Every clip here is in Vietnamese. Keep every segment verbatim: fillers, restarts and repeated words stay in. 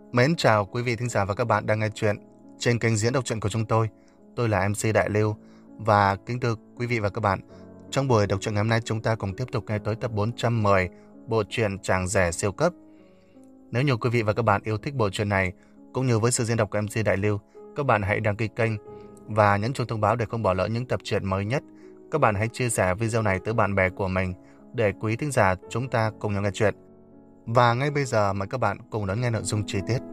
Mến chào quý vị thính giả và các bạn đang nghe chuyện trên kênh diễn đọc truyện của chúng tôi. Tôi là em xê Đại Lưu và kính thưa quý vị và các bạn, trong buổi đọc truyện ngày hôm nay chúng ta cùng tiếp tục nghe tới tập bốn trăm mười bộ truyện Chàng Rể Siêu Cấp. Nếu như quý vị và các bạn yêu thích bộ truyện này cũng như với sự diễn đọc của em xê Đại Lưu, các bạn hãy đăng ký kênh và nhấn chuông thông báo để không bỏ lỡ những tập truyện mới nhất. Các bạn hãy chia sẻ video này tới bạn bè của mình để quý thính giả chúng ta cùng nhau nghe chuyện. Và ngay bây giờ mời các bạn cùng đón nghe nội dung chi tiết.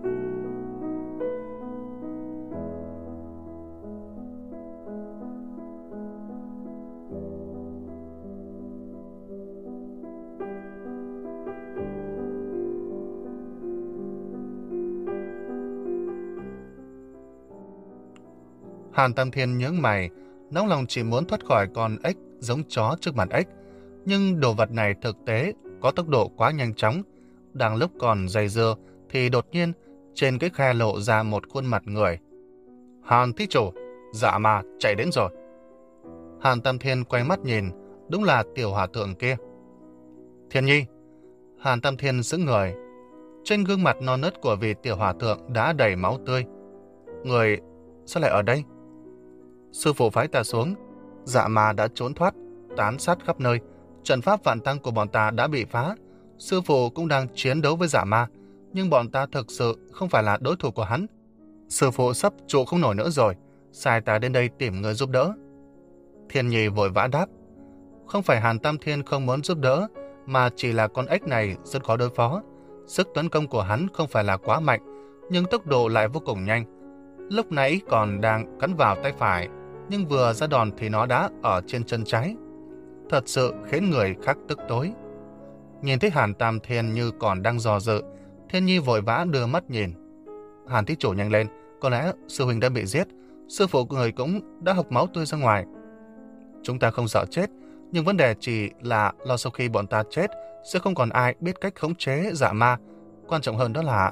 Hàn Tam Thiên nhướng mày, nóng lòng chỉ muốn thoát khỏi con ếch giống chó trước mặt ếch. Nhưng đồ vật này thực tế có tốc độ quá nhanh chóng. Đang lúc còn dây dưa thì đột nhiên trên cái khe lộ ra một khuôn mặt người. Hàn thí chủ, dạ mà chạy đến rồi. Hàn Tam Thiên quay mắt nhìn, đúng là tiểu hòa thượng kia. Thiên Nhi. Hàn Tam Thiên sững người. Trên gương mặt non nớt của vị tiểu hòa thượng đã đầy máu tươi. Người sao lại ở đây? Sư phụ phái ta xuống, dạ mà đã trốn thoát, tán sát khắp nơi. Trận pháp vạn tăng của bọn ta đã bị phá. Sư phụ cũng đang chiến đấu với dạ ma, nhưng bọn ta thực sự không phải là đối thủ của hắn. Sư phụ sắp trụ không nổi nữa rồi, sai ta đến đây tìm người giúp đỡ. Thiên Nhi vội vã đáp. Không phải Hàn Tam Thiên không muốn giúp đỡ, mà chỉ là con ếch này rất khó đối phó. Sức tấn công của hắn không phải là quá mạnh, nhưng tốc độ lại vô cùng nhanh. Lúc nãy còn đang cắn vào tay phải, nhưng vừa ra đòn thì nó đã ở trên chân trái. Thật sự khiến người khác tức tối. Nhìn thấy Hàn Tam Thiên như còn đang dò dự, Thiên Nhi vội vã đưa mắt nhìn. Hàn thí chủ nhanh lên, có lẽ sư huynh đã bị giết, sư phụ của người cũng đã hộc máu tươi ra ngoài. Chúng ta không sợ chết, nhưng vấn đề chỉ là lo sau khi bọn ta chết sẽ không còn ai biết cách khống chế dạ ma. Quan trọng hơn đó là...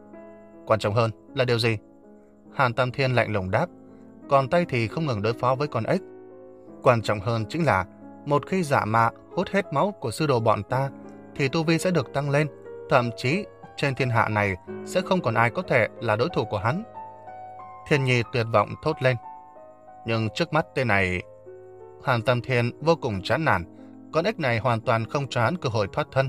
Quan trọng hơn là điều gì? Hàn Tam Thiên lạnh lùng đáp. Còn tay thì không ngừng đối phó với con ếch. Quan trọng hơn chính là một khi dạ ma hút hết máu của sư đồ bọn ta thì tu vi sẽ được tăng lên, thậm chí trên thiên hạ này sẽ không còn ai có thể là đối thủ của hắn. Thiên Nhi tuyệt vọng thốt lên. Nhưng trước mắt tên này... Hàn Tam Thiên vô cùng chán nản. Con ếch này hoàn toàn không cho hắn cơ hội thoát thân.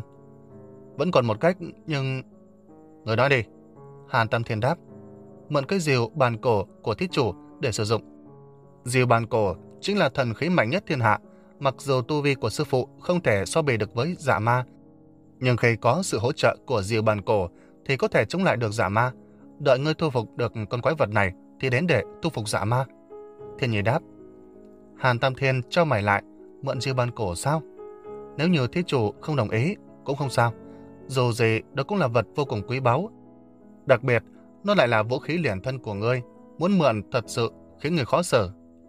Vẫn còn một cách, nhưng... Người nói đi. Hàn Tam Thiên đáp. Mượn cái rìu bàn cổ của thí chủ để sử dụng. Rìu bàn cổ chính là thần khí mạnh nhất thiên hạ. Mặc dù tu vi của sư phụ không thể so bì được với dạ ma, nhưng khi có sự hỗ trợ của rìu bàn cổ thì có thể chống lại được dạ ma. Đợi ngươi thu phục được con quái vật này thì đến để thu phục dạ ma. Thiên Nhi đáp. Hàn Tam Thiên trao mày lại. Mượn rìu bàn cổ sao? Nếu như thí chủ không đồng ý cũng không sao. Dù gì đó cũng là vật vô cùng quý báu. Đặc biệt nó lại là vũ khí liền thân của ngươi. Muốn mượn thật sự khiến người khó xử.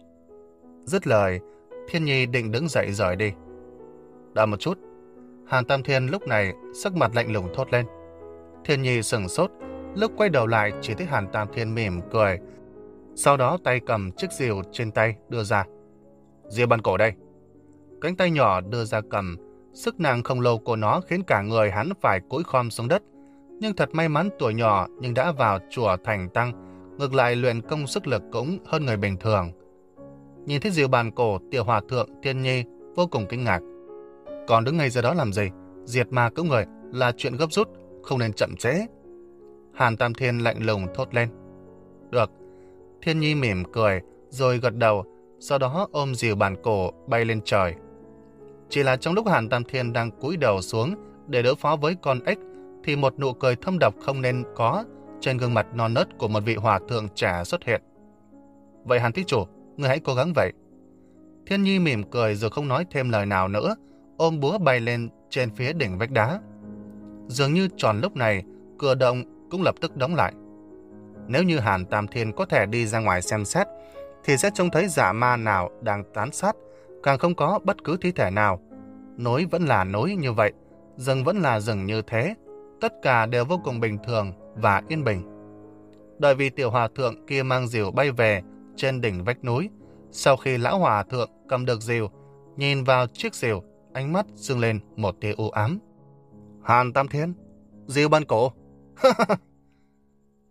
Dứt lời, Thiên Nhi định đứng dậy rời đi. Đợi một chút. Hàn Tam Thiên lúc này sắc mặt lạnh lùng thốt lên. Thiên Nhi sửng sốt, lúc quay đầu lại chỉ thấy Hàn Tam Thiên mỉm cười. Sau đó tay cầm chiếc rìu trên tay đưa ra. Rìu bàn cổ đây. Cánh tay nhỏ đưa ra cầm. Sức nặng khổng lồ của nó khiến cả người hắn phải cúi khom xuống đất. Nhưng thật may mắn tuổi nhỏ nhưng đã vào chùa thành tăng, ngược lại luyện công sức lực cũng hơn người bình thường. Nhìn thấy rìu bàn cổ, tiểu hòa thượng Thiên Nhi vô cùng kinh ngạc. Còn đứng ngay ra đó làm gì? Diệt ma cứu người là chuyện gấp rút, không nên chậm trễ. Hàn Tam Thiên lạnh lùng thốt lên. Được. Thiên Nhi mỉm cười rồi gật đầu, sau đó ôm rìu bàn cổ bay lên trời. Chỉ là trong lúc Hàn Tam Thiên đang cúi đầu xuống để đối phó với con ếch thì một nụ cười thâm độc không nên có trên gương mặt non nớt của một vị hòa thượng trẻ xuất hiện. Vậy Hàn thí chủ, ngươi hãy cố gắng vậy. Thiên Nhi mỉm cười rồi không nói thêm lời nào nữa, ôm búa bay lên trên phía đỉnh vách đá. Dường như tròn lúc này, cửa động cũng lập tức đóng lại. Nếu như Hàn Tam Thiên có thể đi ra ngoài xem xét, thì sẽ trông thấy dạ ma nào đang tán sát, càng không có bất cứ thi thể nào. Núi vẫn là núi như vậy, rừng vẫn là rừng như thế, tất cả đều vô cùng bình thường và yên bình. Đợi vì tiểu hòa thượng kia mang rìu bay về trên đỉnh vách núi, sau khi lão hòa thượng cầm được rìu, nhìn vào chiếc rìu, ánh mắt sưng lên một tia u ám. Hàn Tam Thiên, rìu bàn cổ.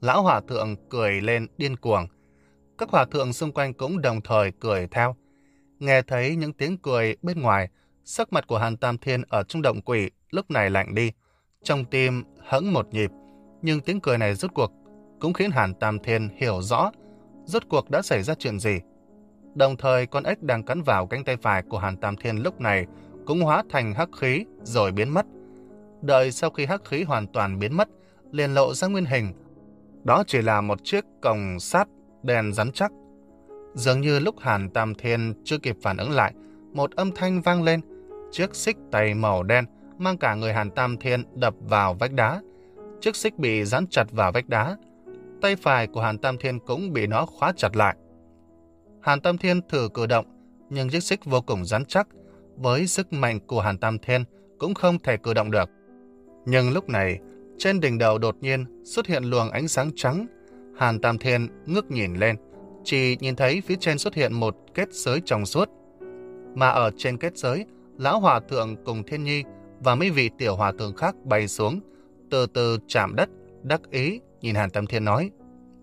Lão hòa thượng cười lên điên cuồng. Các hòa thượng xung quanh cũng đồng thời cười theo. Nghe thấy những tiếng cười bên ngoài, sắc mặt của Hàn Tam Thiên ở trong động quỷ lúc này lạnh đi. Trong tim hững một nhịp, nhưng tiếng cười này rốt cuộc cũng khiến Hàn Tam Thiên hiểu rõ rốt cuộc đã xảy ra chuyện gì. Đồng thời con ếch đang cắn vào cánh tay phải của Hàn Tam Thiên lúc này cũng hóa thành hắc khí rồi biến mất. Đợi sau khi hắc khí hoàn toàn biến mất, liền lộ ra nguyên hình. Đó chỉ là một chiếc còng sắt đen rắn chắc. Dường như lúc Hàn Tam Thiên chưa kịp phản ứng lại, một âm thanh vang lên. Chiếc xích tay màu đen mang cả người Hàn Tam Thiên đập vào vách đá. Chiếc xích bị dán chặt vào vách đá. Tay phải của Hàn Tam Thiên cũng bị nó khóa chặt lại. Hàn Tam Thiên thử cử động, nhưng chiếc xích vô cùng rắn chắc. Với sức mạnh của Hàn Tam Thiên cũng không thể cử động được. Nhưng lúc này, trên đỉnh đầu đột nhiên xuất hiện luồng ánh sáng trắng. Hàn Tam Thiên ngước nhìn lên, chỉ nhìn thấy phía trên xuất hiện một kết giới trong suốt. Mà ở trên kết giới, Lão Hòa Thượng cùng Thiên Nhi và mấy vị tiểu hòa thượng khác bay xuống, từ từ chạm đất, đắc ý nhìn Hàn Tam Thiên nói: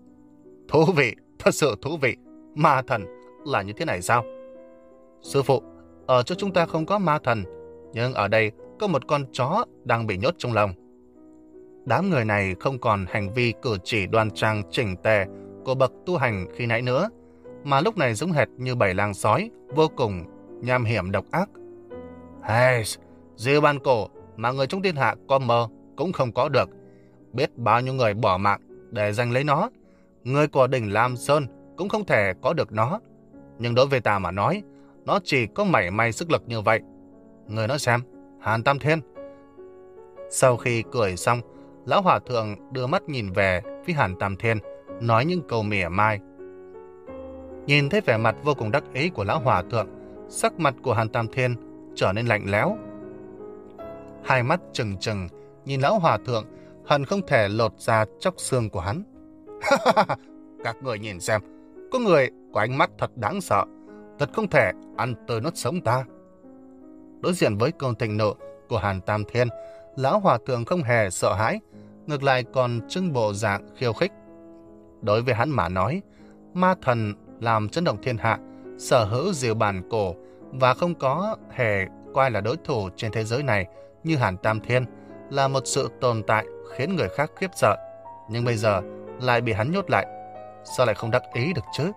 Thú vị, thật sự thú vị. Ma thần là như thế này sao? Sư phụ, ở chỗ chúng ta không có ma thần, nhưng ở đây có một con chó đang bị nhốt trong lồng. Đám người này không còn hành vi cử chỉ đoan trang chỉnh tề của bậc tu hành khi nãy nữa, mà lúc này giống hệt như bầy lang sói, vô cùng nham hiểm độc ác. Hey, diều ban cổ mà người trong thiên hạ có mơ cũng không có được. Biết bao nhiêu người bỏ mạng để giành lấy nó. Người của đỉnh Lam Sơn cũng không thể có được nó. Nhưng đối với ta mà nói, nó chỉ có mảy may sức lực như vậy. Người nói xem, Hàn Tam Thiên. Sau khi cười xong, Lão Hòa Thượng đưa mắt nhìn về phía Hàn Tam Thiên, nói những câu mỉa mai. Nhìn thấy vẻ mặt vô cùng đắc ý của Lão Hòa Thượng, sắc mặt của Hàn Tam Thiên trở nên lạnh lẽo. Hai mắt trừng trừng nhìn Lão Hòa Thượng, hận không thể lột ra chóc xương của hắn. Các người nhìn xem, có người có ánh mắt thật đáng sợ, thật không thể ăn tươi nuốt sống ta. Đối diện với cơn thịnh nộ của Hàn Tam Thiên, Lão Hòa Thượng không hề sợ hãi, ngược lại còn trưng bộ dạng khiêu khích. Đối với hắn mà nói, ma thần làm chấn động thiên hạ, sở hữu diều bản cổ và không có hề coi là đối thủ trên thế giới này như Hàn Tam Thiên là một sự tồn tại khiến người khác khiếp sợ. Nhưng bây giờ lại bị hắn nhốt lại, sao lại không đắc ý được chứ?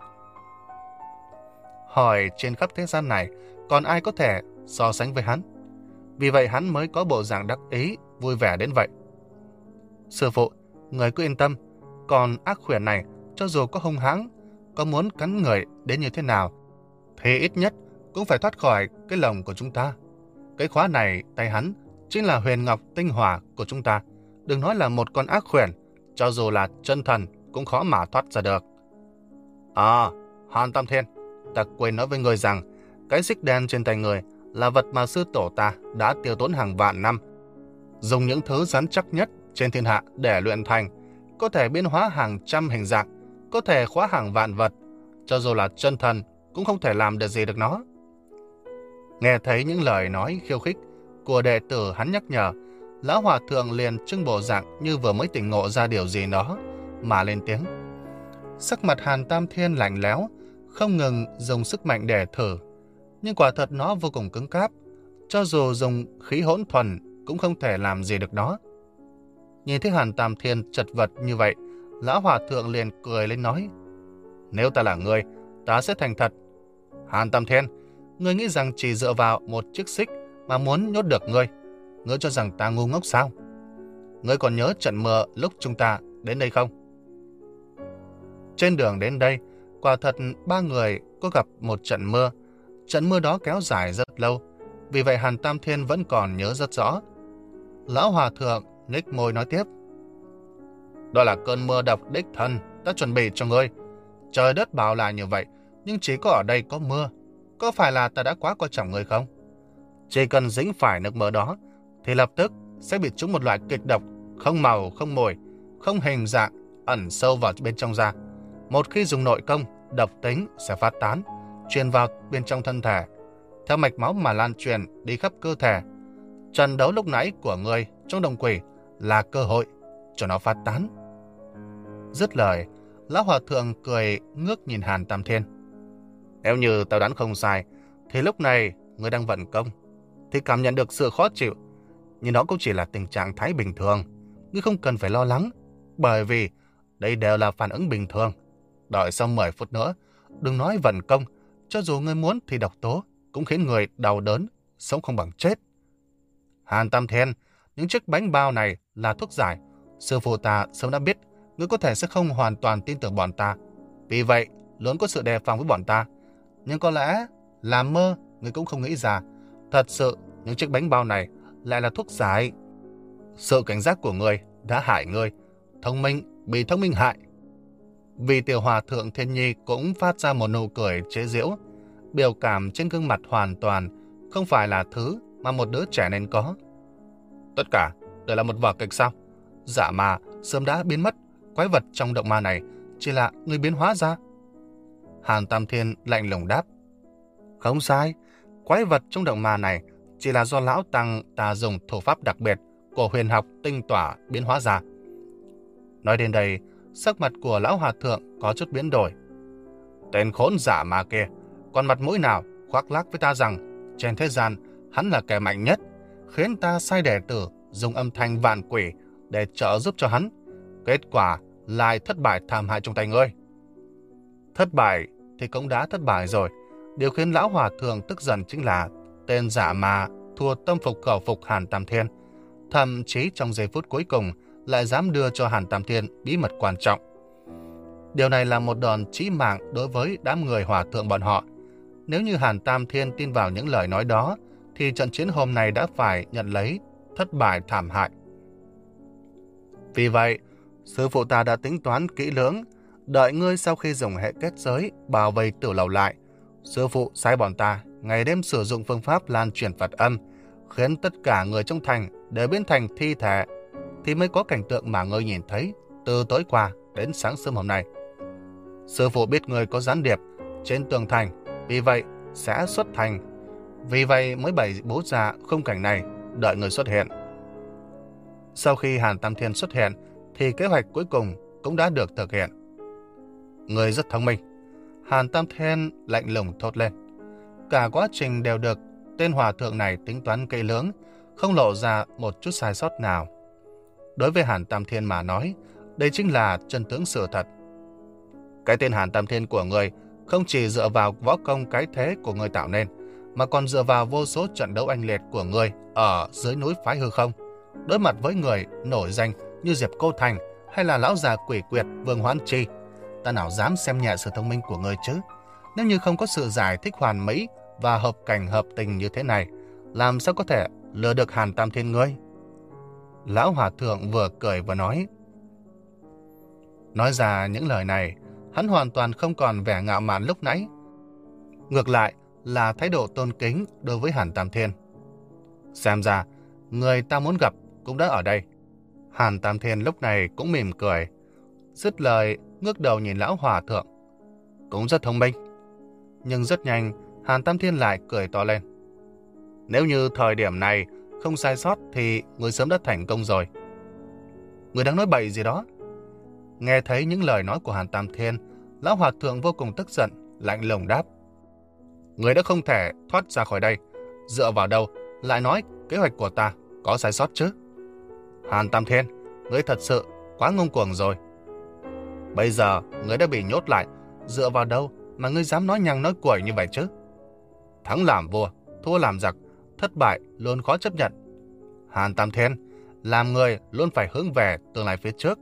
Hỏi trên khắp thế gian này còn ai có thể so sánh với hắn? Vì vậy hắn mới có bộ dạng đắc ý, vui vẻ đến vậy. Sư phụ, người cứ yên tâm, còn ác khuyển này cho dù có hung hãng, có muốn cắn người đến như thế nào, thì ít nhất cũng phải thoát khỏi cái lồng của chúng ta. Cái khóa này tay hắn chính là huyền ngọc tinh hỏa của chúng ta. Đừng nói là một con ác khuyển, cho dù là chân thần cũng khó mà thoát ra được. À, Hàn Tam Thiên, ta quên nói với người rằng cái xích đen trên tay người là vật mà sư tổ ta đã tiêu tốn hàng vạn năm, dùng những thứ rắn chắc nhất trên thiên hạ để luyện thành, có thể biến hóa hàng trăm hình dạng, có thể khóa hàng vạn vật, cho dù là chân thần cũng không thể làm được gì được nó. Nghe thấy những lời nói khiêu khích của đệ tử hắn nhắc nhở, Lão Hòa Thượng liền trưng bộ dạng như vừa mới tỉnh ngộ ra điều gì đó mà lên tiếng. Sắc mặt Hàn Tam Thiên lạnh lẽo, không ngừng dùng sức mạnh để thử, nhưng quả thật nó vô cùng cứng cáp, cho dù dùng khí hỗn thuần cũng không thể làm gì được nó. Nhìn thấy Hàn Tam Thiên chật vật như vậy, Lão Hòa Thượng liền cười lên nói: Nếu ta là người, ta sẽ thành thật. Hàn Tam Thiên, ngươi nghĩ rằng chỉ dựa vào một chiếc xích mà muốn nhốt được ngươi? Ngươi cho rằng ta ngu ngốc sao? Ngươi còn nhớ trận mưa lúc chúng ta đến đây không? Trên đường đến đây, quả thật ba người có gặp một trận mưa. Trận mưa đó kéo dài rất lâu, vì vậy Hàn Tam Thiên vẫn còn nhớ rất rõ. Lão Hòa Thượng nhếch môi nói tiếp: Đó là cơn mưa độc đích thân ta chuẩn bị cho ngươi. Trời đất bảo là như vậy, nhưng chỉ có ở đây có mưa. Có phải là ta đã quá coi trọng ngươi không? Chỉ cần dính phải nước mưa đó, thì lập tức sẽ bị trúng một loại kịch độc, không màu, không mùi, không hình dạng, ẩn sâu vào bên trong da. Một khi dùng nội công, độc tính sẽ phát tán, truyền vào bên trong thân thể, theo mạch máu mà lan truyền đi khắp cơ thể. Trận đấu lúc nãy của ngươi trong đồng quỷ là cơ hội cho nó phát tán. Dứt lời, lão hòa thượng cười ngước nhìn Hàn Tam Thiên. Nếu như tao đoán không sai, thì lúc này ngươi đang vận công, thì cảm nhận được sự khó chịu, nhưng đó cũng chỉ là tình trạng thái bình thường. Ngươi không cần phải lo lắng, bởi vì đây đều là phản ứng bình thường. Đợi sau mười phút nữa, đừng nói vận công, cho dù ngươi muốn thì độc tố cũng khiến người đau đớn, sống không bằng chết. Hàn Tam Thiên, những chiếc bánh bao này là thuốc giải. Sư phụ ta sớm đã biết ngươi có thể sẽ không hoàn toàn tin tưởng bọn ta, vì vậy luôn có sự đề phòng với bọn ta. Nhưng có lẽ là mơ ngươi cũng không nghĩ ra, thật sự những chiếc bánh bao này lại là thuốc giải. Sự cảnh giác của ngươi đã hại ngươi, thông minh bị thông minh hại. Vì tiểu hòa thượng Thiên Nhi cũng phát ra một nụ cười chế giễu, biểu cảm trên gương mặt hoàn toàn không phải là thứ mà một đứa trẻ nên có. Tất cả đều là một vở kịch sao? Dạ mà sớm đã biến mất, quái vật trong động ma này chỉ là người biến hóa ra. Hàn Tam Thiên lạnh lùng đáp. Không sai, quái vật trong động ma này chỉ là do lão tăng ta dùng thủ pháp đặc biệt của huyền học tinh tỏa biến hóa ra. Nói đến đây, sắc mặt của lão hòa thượng có chút biến đổi. Tên khốn giả mà kia, còn mặt mũi nào khoác lác với ta rằng trên thế gian hắn là kẻ mạnh nhất, khiến ta sai đệ tử dùng âm thanh vạn quỷ để trợ giúp cho hắn. Kết quả lại thất bại thảm hại trong tay ngươi. Thất bại thì cũng đã thất bại rồi. Điều khiến lão hòa thượng tức giận chính là tên giả mà thua tâm phục khẩu phục Hàn Tam Thiên, thậm chí trong giây phút cuối cùng lại dám đưa cho Hàn Tam Thiên bí mật quan trọng. Điều này là một đòn chí mạng đối với đám người hòa thượng bọn họ. Nếu như Hàn Tam Thiên tin vào những lời nói đó, thì trận chiến hôm nay đã phải nhận lấy thất bại thảm hại. Vì vậy, sư phụ ta đã tính toán kỹ lưỡng, đợi ngươi sau khi dùng hệ kết giới bảo vệ tử lầu lại. Sư phụ sai bọn ta ngày đêm sử dụng phương pháp lan truyền Phật âm, khiến tất cả người trong thành đều biến thành thi thể, thì mới có cảnh tượng mà ngươi nhìn thấy từ tối qua đến sáng sớm hôm nay. Sư phụ biết ngươi có gián điệp trên tường thành, vì vậy sẽ xuất thành. Vì vậy mới bày bố ra khung cảnh này, đợi người xuất hiện. Sau khi Hàn Tam Thiên xuất hiện, thì kế hoạch cuối cùng cũng đã được thực hiện. Người rất thông minh. Hàn Tam Thiên lạnh lùng thốt lên. Cả quá trình đều được tên hòa thượng này tính toán kỹ lưỡng, không lộ ra một chút sai sót nào. Đối với Hàn Tam Thiên mà nói, đây chính là chân tướng sự thật. Cái tên Hàn Tam Thiên của người không chỉ dựa vào võ công cái thế của người tạo nên, mà còn dựa vào vô số trận đấu oanh liệt của người ở dưới núi phái hư không. Đối mặt với người nổi danh như Diệp Cô Thành hay là lão già quỷ quyệt Vương Hoán Chi, ta nào dám xem nhẹ sự thông minh của người chứ? Nếu như không có sự giải thích hoàn mỹ và hợp cảnh hợp tình như thế này, làm sao có thể lừa được Hàn Tam Thiên ngươi? Lão hòa thượng vừa cười vừa nói. Nói ra những lời này, hắn hoàn toàn không còn vẻ ngạo mạn lúc nãy. Ngược lại là thái độ tôn kính đối với Hàn Tam Thiên. Xem ra, người ta muốn gặp cũng đã ở đây. Hàn Tam Thiên lúc này cũng mỉm cười. Dứt lời, ngước đầu nhìn lão hòa thượng. Cũng rất thông minh. Nhưng rất nhanh, Hàn Tam Thiên lại cười to lên. Nếu như thời điểm này không sai sót thì người sớm đã thành công rồi. Người đang nói bậy gì đó? Nghe thấy những lời nói của Hàn Tam Thiên, lão hòa thượng vô cùng tức giận, lạnh lùng đáp. Người đã không thể thoát ra khỏi đây. Dựa vào đâu lại nói kế hoạch của ta có sai sót chứ? Hàn Tam Thiên, ngươi thật sự quá ngông cuồng rồi. Bây giờ ngươi đã bị nhốt lại, dựa vào đâu mà ngươi dám nói nhăng nói cuội như vậy chứ? Thắng làm vua, thua làm giặc, thất bại luôn khó chấp nhận. Hàn Tam Thiên, làm người luôn phải hướng về tương lai phía trước.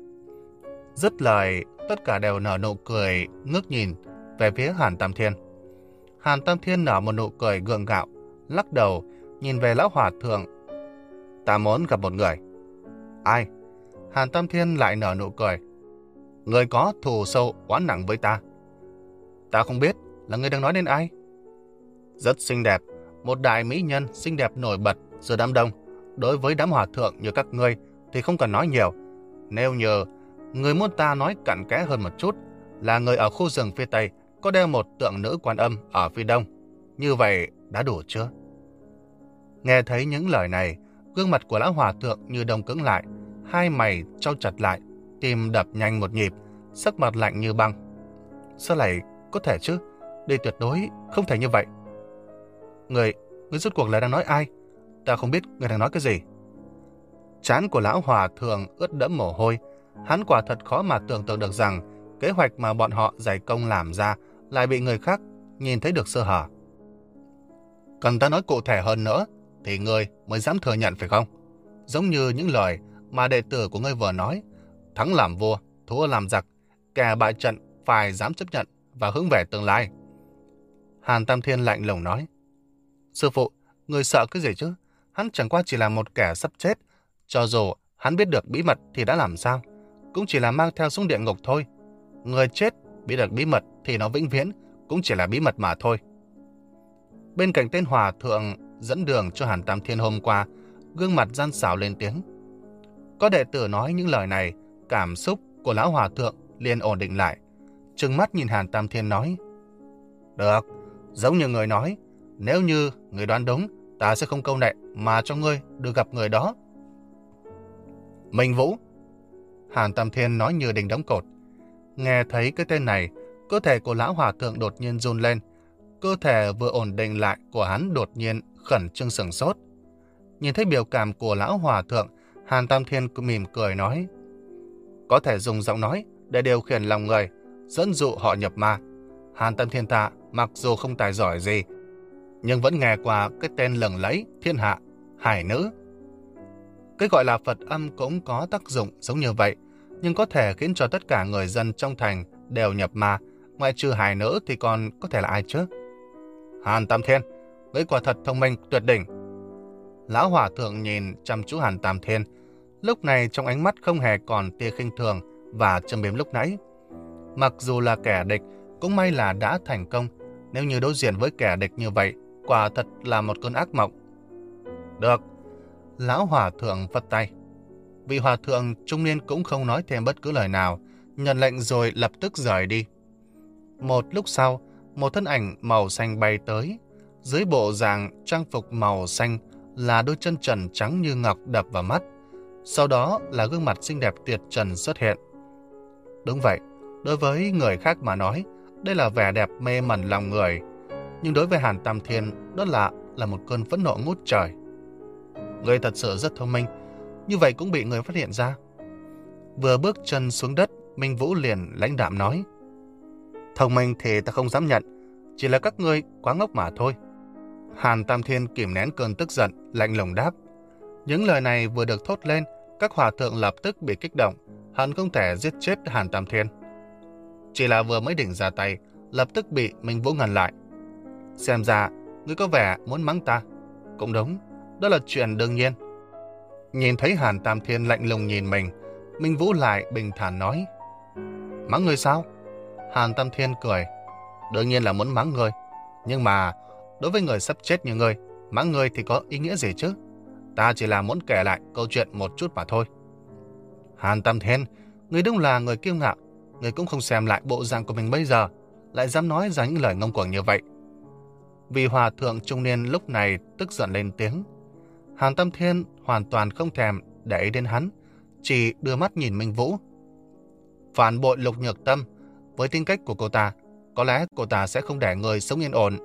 Dứt lời, tất cả đều nở nụ cười ngước nhìn về phía Hàn Tam Thiên. Hàn Tam Thiên nở một nụ cười gượng gạo, lắc đầu nhìn về lão hòa thượng. Ta muốn gặp một người. Ai? Hàn Tam Thiên lại nở nụ cười. Người có thù sâu oán nặng với ta. Ta không biết là người đang nói đến ai. Rất xinh đẹp, một đại mỹ nhân xinh đẹp nổi bật giữa đám đông. Đối với đám hòa thượng như các ngươi thì không cần nói nhiều. Nếu như người muốn ta nói cặn kẽ hơn một chút, là người ở khu rừng phía Tây có đeo một tượng nữ Quan Âm ở phía Đông. Như vậy đã đủ chưa? Nghe thấy những lời này, gương mặt của lão hòa thượng như đông cứng lại, hai mày trao chặt lại, tim đập nhanh một nhịp, sắc mặt lạnh như băng. Sao lại có thể chứ? Đây tuyệt đối không thể như vậy. Người, người rốt cuộc là đang nói ai? Ta không biết người đang nói cái gì. Trán của lão hòa thượng ướt đẫm mồ hôi. Hắn quả thật khó mà tưởng tượng được rằng kế hoạch mà bọn họ dày công làm ra lại bị người khác nhìn thấy được sơ hở. Cần ta nói cụ thể hơn nữa thì ngươi mới dám thừa nhận phải không? Giống như những lời mà đệ tử của ngươi vừa nói, thắng làm vua, thua làm giặc, kẻ bại trận phải dám chấp nhận và hướng về tương lai. Hàn Tam Thiên lạnh lùng nói, sư phụ, người sợ cái gì chứ? Hắn chẳng qua chỉ là một kẻ sắp chết. Cho dù hắn biết được bí mật thì đã làm sao? Cũng chỉ là mang theo xuống địa ngục thôi. Người chết biết được bí mật thì nó vĩnh viễn cũng chỉ là bí mật mà thôi. Bên cạnh tên hòa thượng dẫn đường cho Hàn Tam Thiên hôm qua, gương mặt gian xảo lên tiếng. Có đệ tử nói những lời này, cảm xúc của lão hòa thượng liền ổn định lại, trừng mắt nhìn Hàn Tam Thiên nói, được, giống như người nói, nếu như người đoán đúng, ta sẽ không câu nệ mà cho ngươi được gặp người đó. Minh Vũ. Hàn Tam Thiên nói như đình đóng cột. Nghe thấy cái tên này, cơ thể của lão hòa thượng đột nhiên run lên. Cơ thể vừa ổn định lại của hắn đột nhiên khẩn trương sửng sốt. Nhìn thấy biểu cảm của lão hòa thượng, Hàn Tam Thiên mỉm cười nói, có thể dùng giọng nói để điều khiển lòng người, dẫn dụ họ nhập ma. Hàn Tam Thiên ta mặc dù không tài giỏi gì, nhưng vẫn nghe qua cái tên lừng lẫy thiên hạ, hải nữ. Cái gọi là Phật âm cũng có tác dụng giống như vậy, nhưng có thể khiến cho tất cả người dân trong thành đều nhập ma, ngoại trừ hải nữ thì còn có thể là ai chứ? Hàn Tam Thiên, ngươi quả thật thông minh tuyệt đỉnh. Lão hòa thượng nhìn chăm chú Hàn Tam Thiên, lúc này trong ánh mắt không hề còn tia khinh thường và châm biếm lúc nãy. Mặc dù là kẻ địch, cũng may là đã thành công. Nếu như đối diện với kẻ địch như vậy, quả thật là một cơn ác mộng. Được. Lão hòa thượng vất tay. Vị hòa thượng trung niên cũng không nói thêm bất cứ lời nào, nhận lệnh rồi lập tức rời đi. Một lúc sau, một thân ảnh màu xanh bay tới. Dưới bộ dạng trang phục màu xanh là đôi chân trần trắng như ngọc đập vào mắt. Sau đó là gương mặt xinh đẹp tuyệt trần xuất hiện. Đúng vậy, đối với người khác mà nói, đây là vẻ đẹp mê mẩn lòng người. Nhưng đối với Hàn Tam Thiên, đó là là một cơn phẫn nộ ngút trời. Người thật sự rất thông minh, như vậy cũng bị người phát hiện ra. Vừa bước chân xuống đất, Minh Vũ liền lãnh đạm nói, thông minh thì ta không dám nhận, chỉ là các ngươi quá ngốc mà thôi. Hàn Tam Thiên kìm nén cơn tức giận, lạnh lùng đáp. Những lời này vừa được thốt lên, các hòa thượng lập tức bị kích động, hận không thể giết chết Hàn Tam Thiên. Chỉ là vừa mới định ra tay, lập tức bị Minh Vũ ngăn lại. Xem ra, ngươi có vẻ muốn mắng ta. Cũng đúng, đó là chuyện đương nhiên. Nhìn thấy Hàn Tam Thiên lạnh lùng nhìn mình, Minh Vũ lại bình thản nói, mắng ngươi sao? Hàn Tam Thiên cười, đương nhiên là muốn mắng ngươi, nhưng mà đối với người sắp chết như ngươi, mắng ngươi thì có ý nghĩa gì chứ? Ta chỉ là muốn kể lại câu chuyện một chút mà thôi. Hàn Tam Thiên, ngươi đúng là người kiêu ngạo, ngươi cũng không xem lại bộ dạng của mình bây giờ, lại dám nói ra những lời ngông cuồng như vậy. Vì hòa thượng trung niên lúc này tức giận lên tiếng. Hàn Tam Thiên hoàn toàn không thèm để ý đến hắn, chỉ đưa mắt nhìn Minh Vũ. Phản bội Lục Nhược Tâm, với tính cách của cô ta, có lẽ cô ta sẽ không để người sống yên ổn.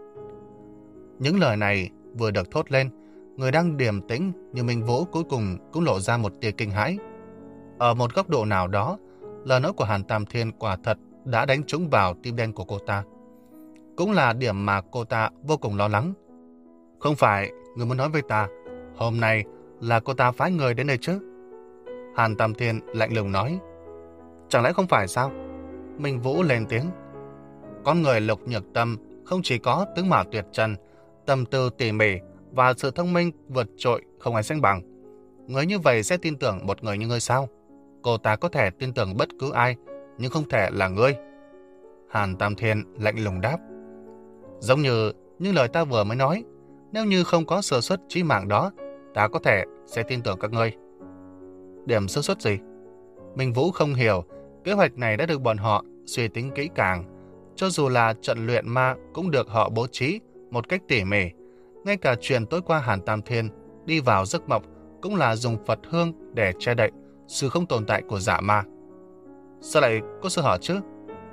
Những lời này vừa được thốt lên, người đang điềm tĩnh như Minh Vũ cuối cùng cũng lộ ra một tia kinh hãi. Ở một góc độ nào đó, lời nói của Hàn Tam Thiên quả thật đã đánh trúng vào tim đen của cô ta. Cũng là điểm mà cô ta vô cùng lo lắng. Không phải người muốn nói với ta, hôm nay là cô ta phái người đến đây chứ? Hàn Tam Thiên lạnh lùng nói. Chẳng lẽ không phải sao? Minh Vũ lên tiếng. Con người Lục Nhược Tâm không chỉ có tướng mạo tuyệt trần, tâm tư tỉ mỉ và sự thông minh vượt trội không ai sánh bằng. Người như vậy sẽ tin tưởng một người như ngươi sao? Cô ta có thể tin tưởng bất cứ ai, nhưng không thể là ngươi. Hàn Tam Thiên lạnh lùng đáp. Giống như những lời ta vừa mới nói, nếu như không có sơ suất chí mạng đó, ta có thể sẽ tin tưởng các ngươi. Điểm sơ suất gì? Minh Vũ không hiểu, kế hoạch này đã được bọn họ suy tính kỹ càng. Cho dù là trận luyện ma cũng được họ bố trí một cách tỉ mỉ. Ngay cả chuyện tối qua Hàn Tam Thiên đi vào giấc mộng cũng là dùng Phật hương để che đậy sự không tồn tại của dạ ma. Sao lại có sơ hở chứ?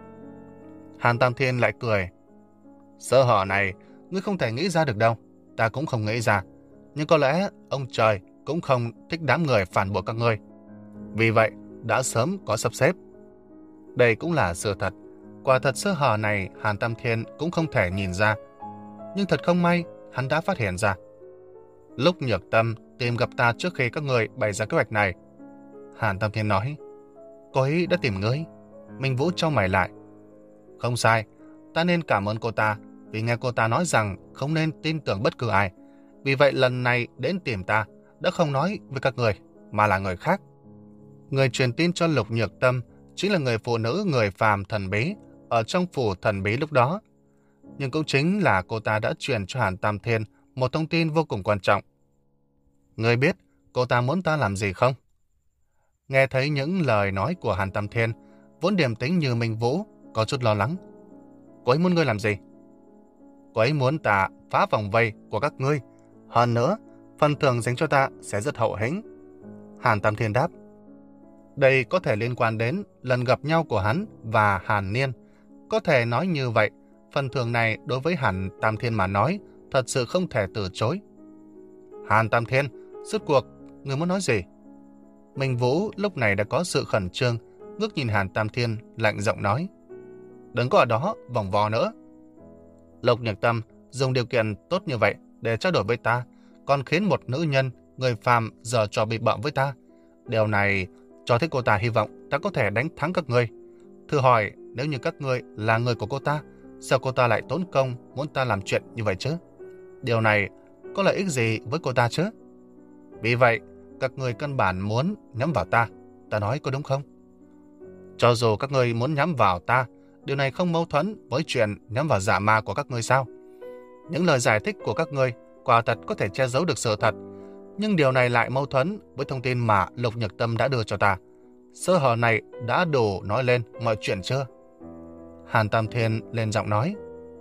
Hàn Tam Thiên lại cười. Sơ hở này, ngươi không thể nghĩ ra được đâu. Ta cũng không nghĩ ra. Nhưng có lẽ ông trời cũng không thích đám người phản bội các ngươi. Vì vậy, đã sớm có sắp xếp. Đây cũng là sự thật. Quả thật sơ hở này Hàn Tam Thiên cũng không thể nhìn ra. Nhưng thật không may, hắn đã phát hiện ra. Lúc Nhược Tâm tìm gặp ta trước khi các người bày ra kế hoạch này. Hàn Tam Thiên nói, cô ấy đã tìm ngươi. Minh Vũ trao mày lại. Không sai, ta nên cảm ơn cô ta vì nghe cô ta nói rằng không nên tin tưởng bất cứ ai. Vì vậy lần này đến tìm ta đã không nói với các người mà là người khác. Người truyền tin cho Lục Nhược Tâm chính là người phụ nữ người phàm thần bí ở trong phủ thần bí lúc đó. Nhưng cũng chính là cô ta đã truyền cho Hàn Tam Thiên một thông tin vô cùng quan trọng. Ngươi biết cô ta muốn ta làm gì không? Nghe thấy những lời nói của Hàn Tam Thiên, vốn điềm tĩnh như Minh Vũ có chút lo lắng. Cô ấy muốn ngươi làm gì? Cô ấy muốn ta phá vòng vây của các ngươi. Hơn nữa, phần thưởng dành cho ta sẽ rất hậu hĩnh. Hàn Tam Thiên đáp. Đây có thể liên quan đến lần gặp nhau của hắn và Hàn Niên. Có thể nói như vậy, phần thưởng này đối với Hàn Tam Thiên mà nói thật sự không thể từ chối. Hàn Tam Thiên, rốt cuộc, ngươi muốn nói gì? Minh Vũ lúc này đã có sự khẩn trương, ngước nhìn Hàn Tam Thiên, lạnh giọng nói. Đừng có ở đó vòng vò nữa. Lục Nhược Tâm dùng điều kiện tốt như vậy để trao đổi với ta, còn khiến một nữ nhân, người phàm giờ trò bị bợm với ta. Điều này cho thấy cô ta hy vọng ta có thể đánh thắng các ngươi. Thử hỏi, nếu như các ngươi là người của cô ta, sao cô ta lại tốn công muốn ta làm chuyện như vậy chứ? Điều này có lợi ích gì với cô ta chứ? Vì vậy, các ngươi căn bản muốn nhắm vào ta. Ta nói có đúng không? Cho dù các ngươi muốn nhắm vào ta, điều này không mâu thuẫn với chuyện nhắm vào dạ ma của các ngươi sao? Những lời giải thích của các ngươi quả thật có thể che giấu được sự thật, nhưng điều này lại mâu thuẫn với thông tin mà Lục Nhược Tâm đã đưa cho ta. Sơ hở này đã đủ nói lên mọi chuyện chưa? Hàn Tam Thiên lên giọng nói.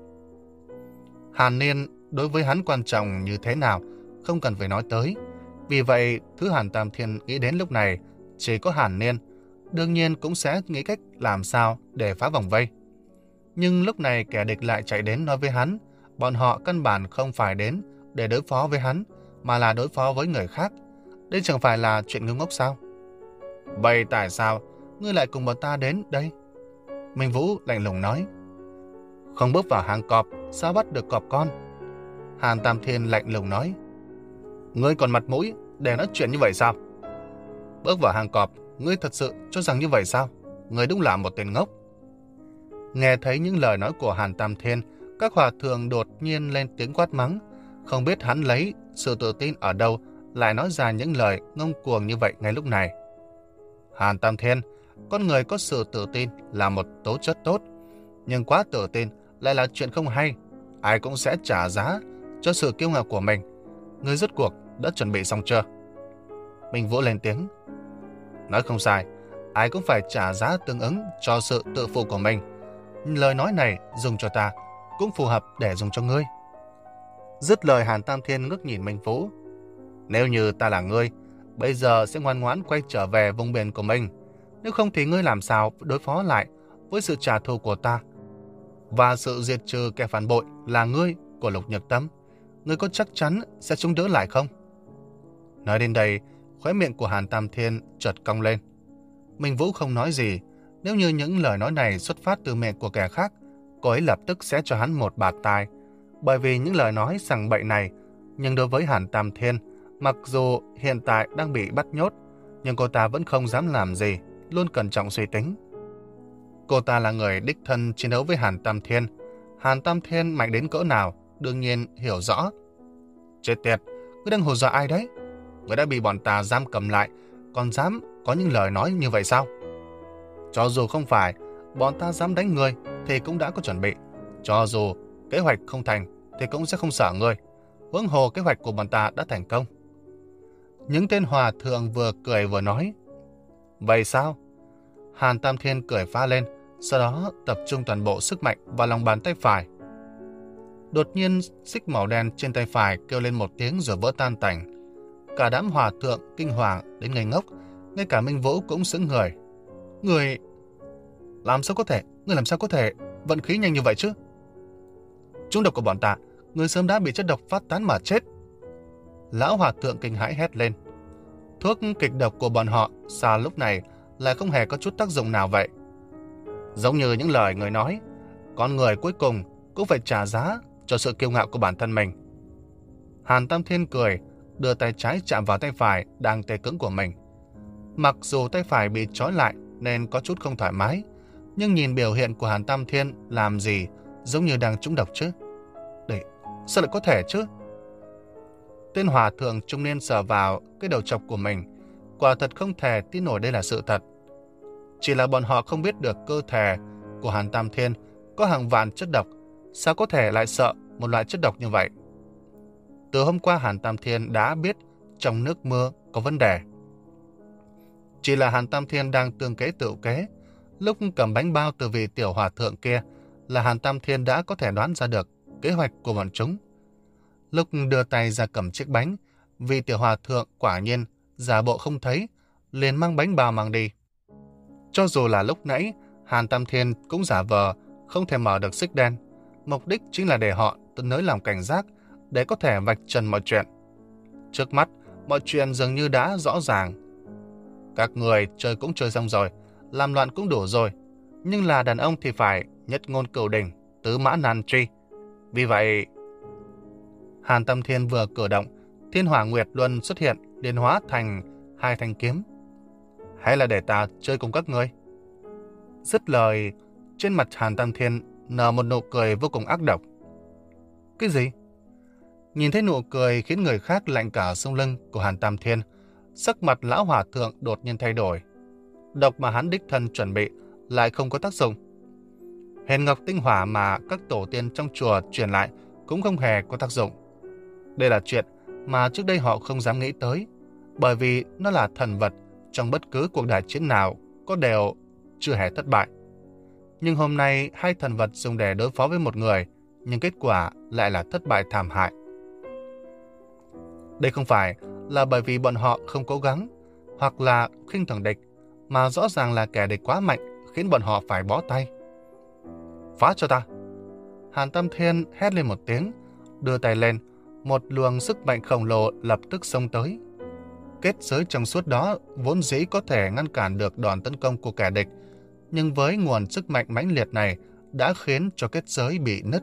Hàn Niên đối với hắn quan trọng như thế nào không cần phải nói tới. Vì vậy, thứ Hàn Tam Thiên nghĩ đến lúc này chỉ có Hàn Niên. Đương nhiên cũng sẽ nghĩ cách làm sao để phá vòng vây. Nhưng lúc này kẻ địch lại chạy đến nói với hắn, bọn họ căn bản không phải đến để đối phó với hắn, mà là đối phó với người khác. Đây chẳng phải là chuyện ngu ngốc sao? Vậy tại sao ngươi lại cùng bọn ta đến đây? Minh Vũ lạnh lùng nói. Không bước vào hang cọp, sao bắt được cọp con? Hàn Tam Thiên lạnh lùng nói. Ngươi còn mặt mũi để nói chuyện như vậy sao? Bước vào hang cọp, ngươi thật sự cho rằng như vậy sao? Ngươi đúng là một tên ngốc. Nghe thấy những lời nói của Hàn Tam Thiên, các hòa thượng đột nhiên lên tiếng quát mắng. Không biết hắn lấy sự tự tin ở đâu lại nói ra những lời ngông cuồng như vậy ngay lúc này. Hàn Tam Thiên, con người có sự tự tin là một tố chất tốt, nhưng quá tự tin lại là chuyện không hay. Ai cũng sẽ trả giá cho sự kiêu ngạo của mình. Ngươi rốt cuộc đã chuẩn bị xong chưa? Minh Vũ lên tiếng. Nói không sai, ai cũng phải trả giá tương ứng cho sự tự phụ của mình. Lời nói này dùng cho ta cũng phù hợp để dùng cho ngươi. Dứt lời, Hàn Tam Thiên ngước nhìn Minh Vũ. Nếu như ta là ngươi, bây giờ sẽ ngoan ngoãn quay trở về vùng biển của mình. Nếu không thì ngươi làm sao đối phó lại với sự trả thù của ta và sự diệt trừ kẻ phản bội là ngươi của Lục Nhược Tâm? Ngươi có chắc chắn sẽ chống đỡ lại không? Nói đến đây, khóe miệng của Hàn Tam Thiên chợt cong lên. Minh Vũ không nói gì. Nếu như những lời nói này xuất phát từ miệng của kẻ khác, cô ấy lập tức sẽ cho hắn một bạt tai. Bởi vì những lời nói sằng bậy này, nhưng đối với Hàn Tam Thiên, mặc dù hiện tại đang bị bắt nhốt, nhưng cô ta vẫn không dám làm gì, luôn cẩn trọng suy tính. Cô ta là người đích thân chiến đấu với Hàn Tam Thiên. Hàn Tam Thiên mạnh đến cỡ nào, đương nhiên hiểu rõ. Chết tiệt, ngươi đang hù dọa ai đấy? Ngươi đã bị bọn ta giam cầm lại, còn dám có những lời nói như vậy sao? Cho dù không phải bọn ta dám đánh ngươi thì cũng đã có chuẩn bị. Cho dù kế hoạch không thành thì cũng sẽ không sợ ngươi. Huống hồ kế hoạch của bọn ta đã thành công. Những tên hòa thượng vừa cười vừa nói. Vậy sao? Hàn Tam Thiên cười phá lên, sau đó tập trung toàn bộ sức mạnh vào lòng bàn tay phải. Đột nhiên xích màu đen trên tay phải kêu lên một tiếng rồi vỡ tan tành. Cả đám hòa thượng kinh hoàng đến ngây ngốc, ngay cả Minh Vũ cũng sững người. Người... Làm sao có thể, ngươi làm sao có thể vận khí nhanh như vậy chứ? Trúng độc của bọn ta, người sớm đã bị chất độc phát tán mà chết. Lão hòa thượng kinh hãi hét lên. Thuốc kịch độc của bọn họ sao lúc này lại không hề có chút tác dụng nào vậy? Giống như những lời người nói, con người cuối cùng cũng phải trả giá cho sự kiêu ngạo của bản thân mình. Hàn Tam Thiên cười, đưa tay trái chạm vào tay phải đang tê cứng của mình. Mặc dù tay phải bị trói lại nên có chút không thoải mái, nhưng nhìn biểu hiện của Hàn Tam Thiên làm gì giống như đang trúng độc chứ. Để, sao lại có thể chứ? Tên hòa thượng trung niên sờ vào cái đầu chọc của mình, quả thật không thể tin nổi đây là sự thật. Chỉ là bọn họ không biết được cơ thể của Hàn Tam Thiên có hàng vạn chất độc, sao có thể lại sợ một loại chất độc như vậy? Từ hôm qua Hàn Tam Thiên đã biết trong nước mưa có vấn đề. Chỉ là Hàn Tam Thiên đang tương kế tự kế, lúc cầm bánh bao từ vị tiểu hòa thượng kia là Hàn Tam Thiên đã có thể đoán ra được kế hoạch của bọn chúng. Lúc đưa tay ra cầm chiếc bánh, vị tiểu hòa thượng quả nhiên giả bộ không thấy, liền mang bánh bao mang đi. Cho dù là lúc nãy, Hàn Tam Thiên cũng giả vờ không thể mở được xích đen, mục đích chính là để họ tự nới lòng cảnh giác, để có thể vạch trần mọi chuyện. Trước mắt, mọi chuyện dường như đã rõ ràng. Các người chơi cũng chơi xong rồi, làm loạn cũng đủ rồi, nhưng là đàn ông thì phải nhất ngôn cửu đình, tứ mã nan truy. Vì vậy, Hàn Tam Thiên vừa cử động, Thiên Hỏa Nguyệt Luân xuất hiện, liền hóa thành hai thanh kiếm. Hay là để ta chơi cùng các ngươi? Dứt lời, trên mặt Hàn Tam Thiên nở một nụ cười vô cùng ác độc. Cái gì? Nhìn thấy nụ cười khiến người khác lạnh cả sống lưng của Hàn Tam Thiên, sắc mặt lão hòa thượng đột nhiên thay đổi. Độc mà hắn đích thân chuẩn bị lại không có tác dụng. Huyền ngọc tinh hỏa mà các tổ tiên trong chùa truyền lại cũng không hề có tác dụng. Đây là chuyện mà trước đây họ không dám nghĩ tới, bởi vì nó là thần vật trong bất cứ cuộc đại chiến nào có đều chưa hề thất bại. Nhưng hôm nay hai thần vật dùng để đối phó với một người, nhưng kết quả lại là thất bại thảm hại. Đây không phải là bởi vì bọn họ không cố gắng hoặc là khinh thường địch, mà rõ ràng là kẻ địch quá mạnh khiến bọn họ phải bó tay. Phá cho ta! Hàn Tam Thiên hét lên một tiếng, đưa tay lên, một luồng sức mạnh khổng lồ lập tức xông tới. Kết giới trong suốt đó vốn dĩ có thể ngăn cản được đòn tấn công của kẻ địch, nhưng với nguồn sức mạnh mãnh liệt này đã khiến cho kết giới bị nứt.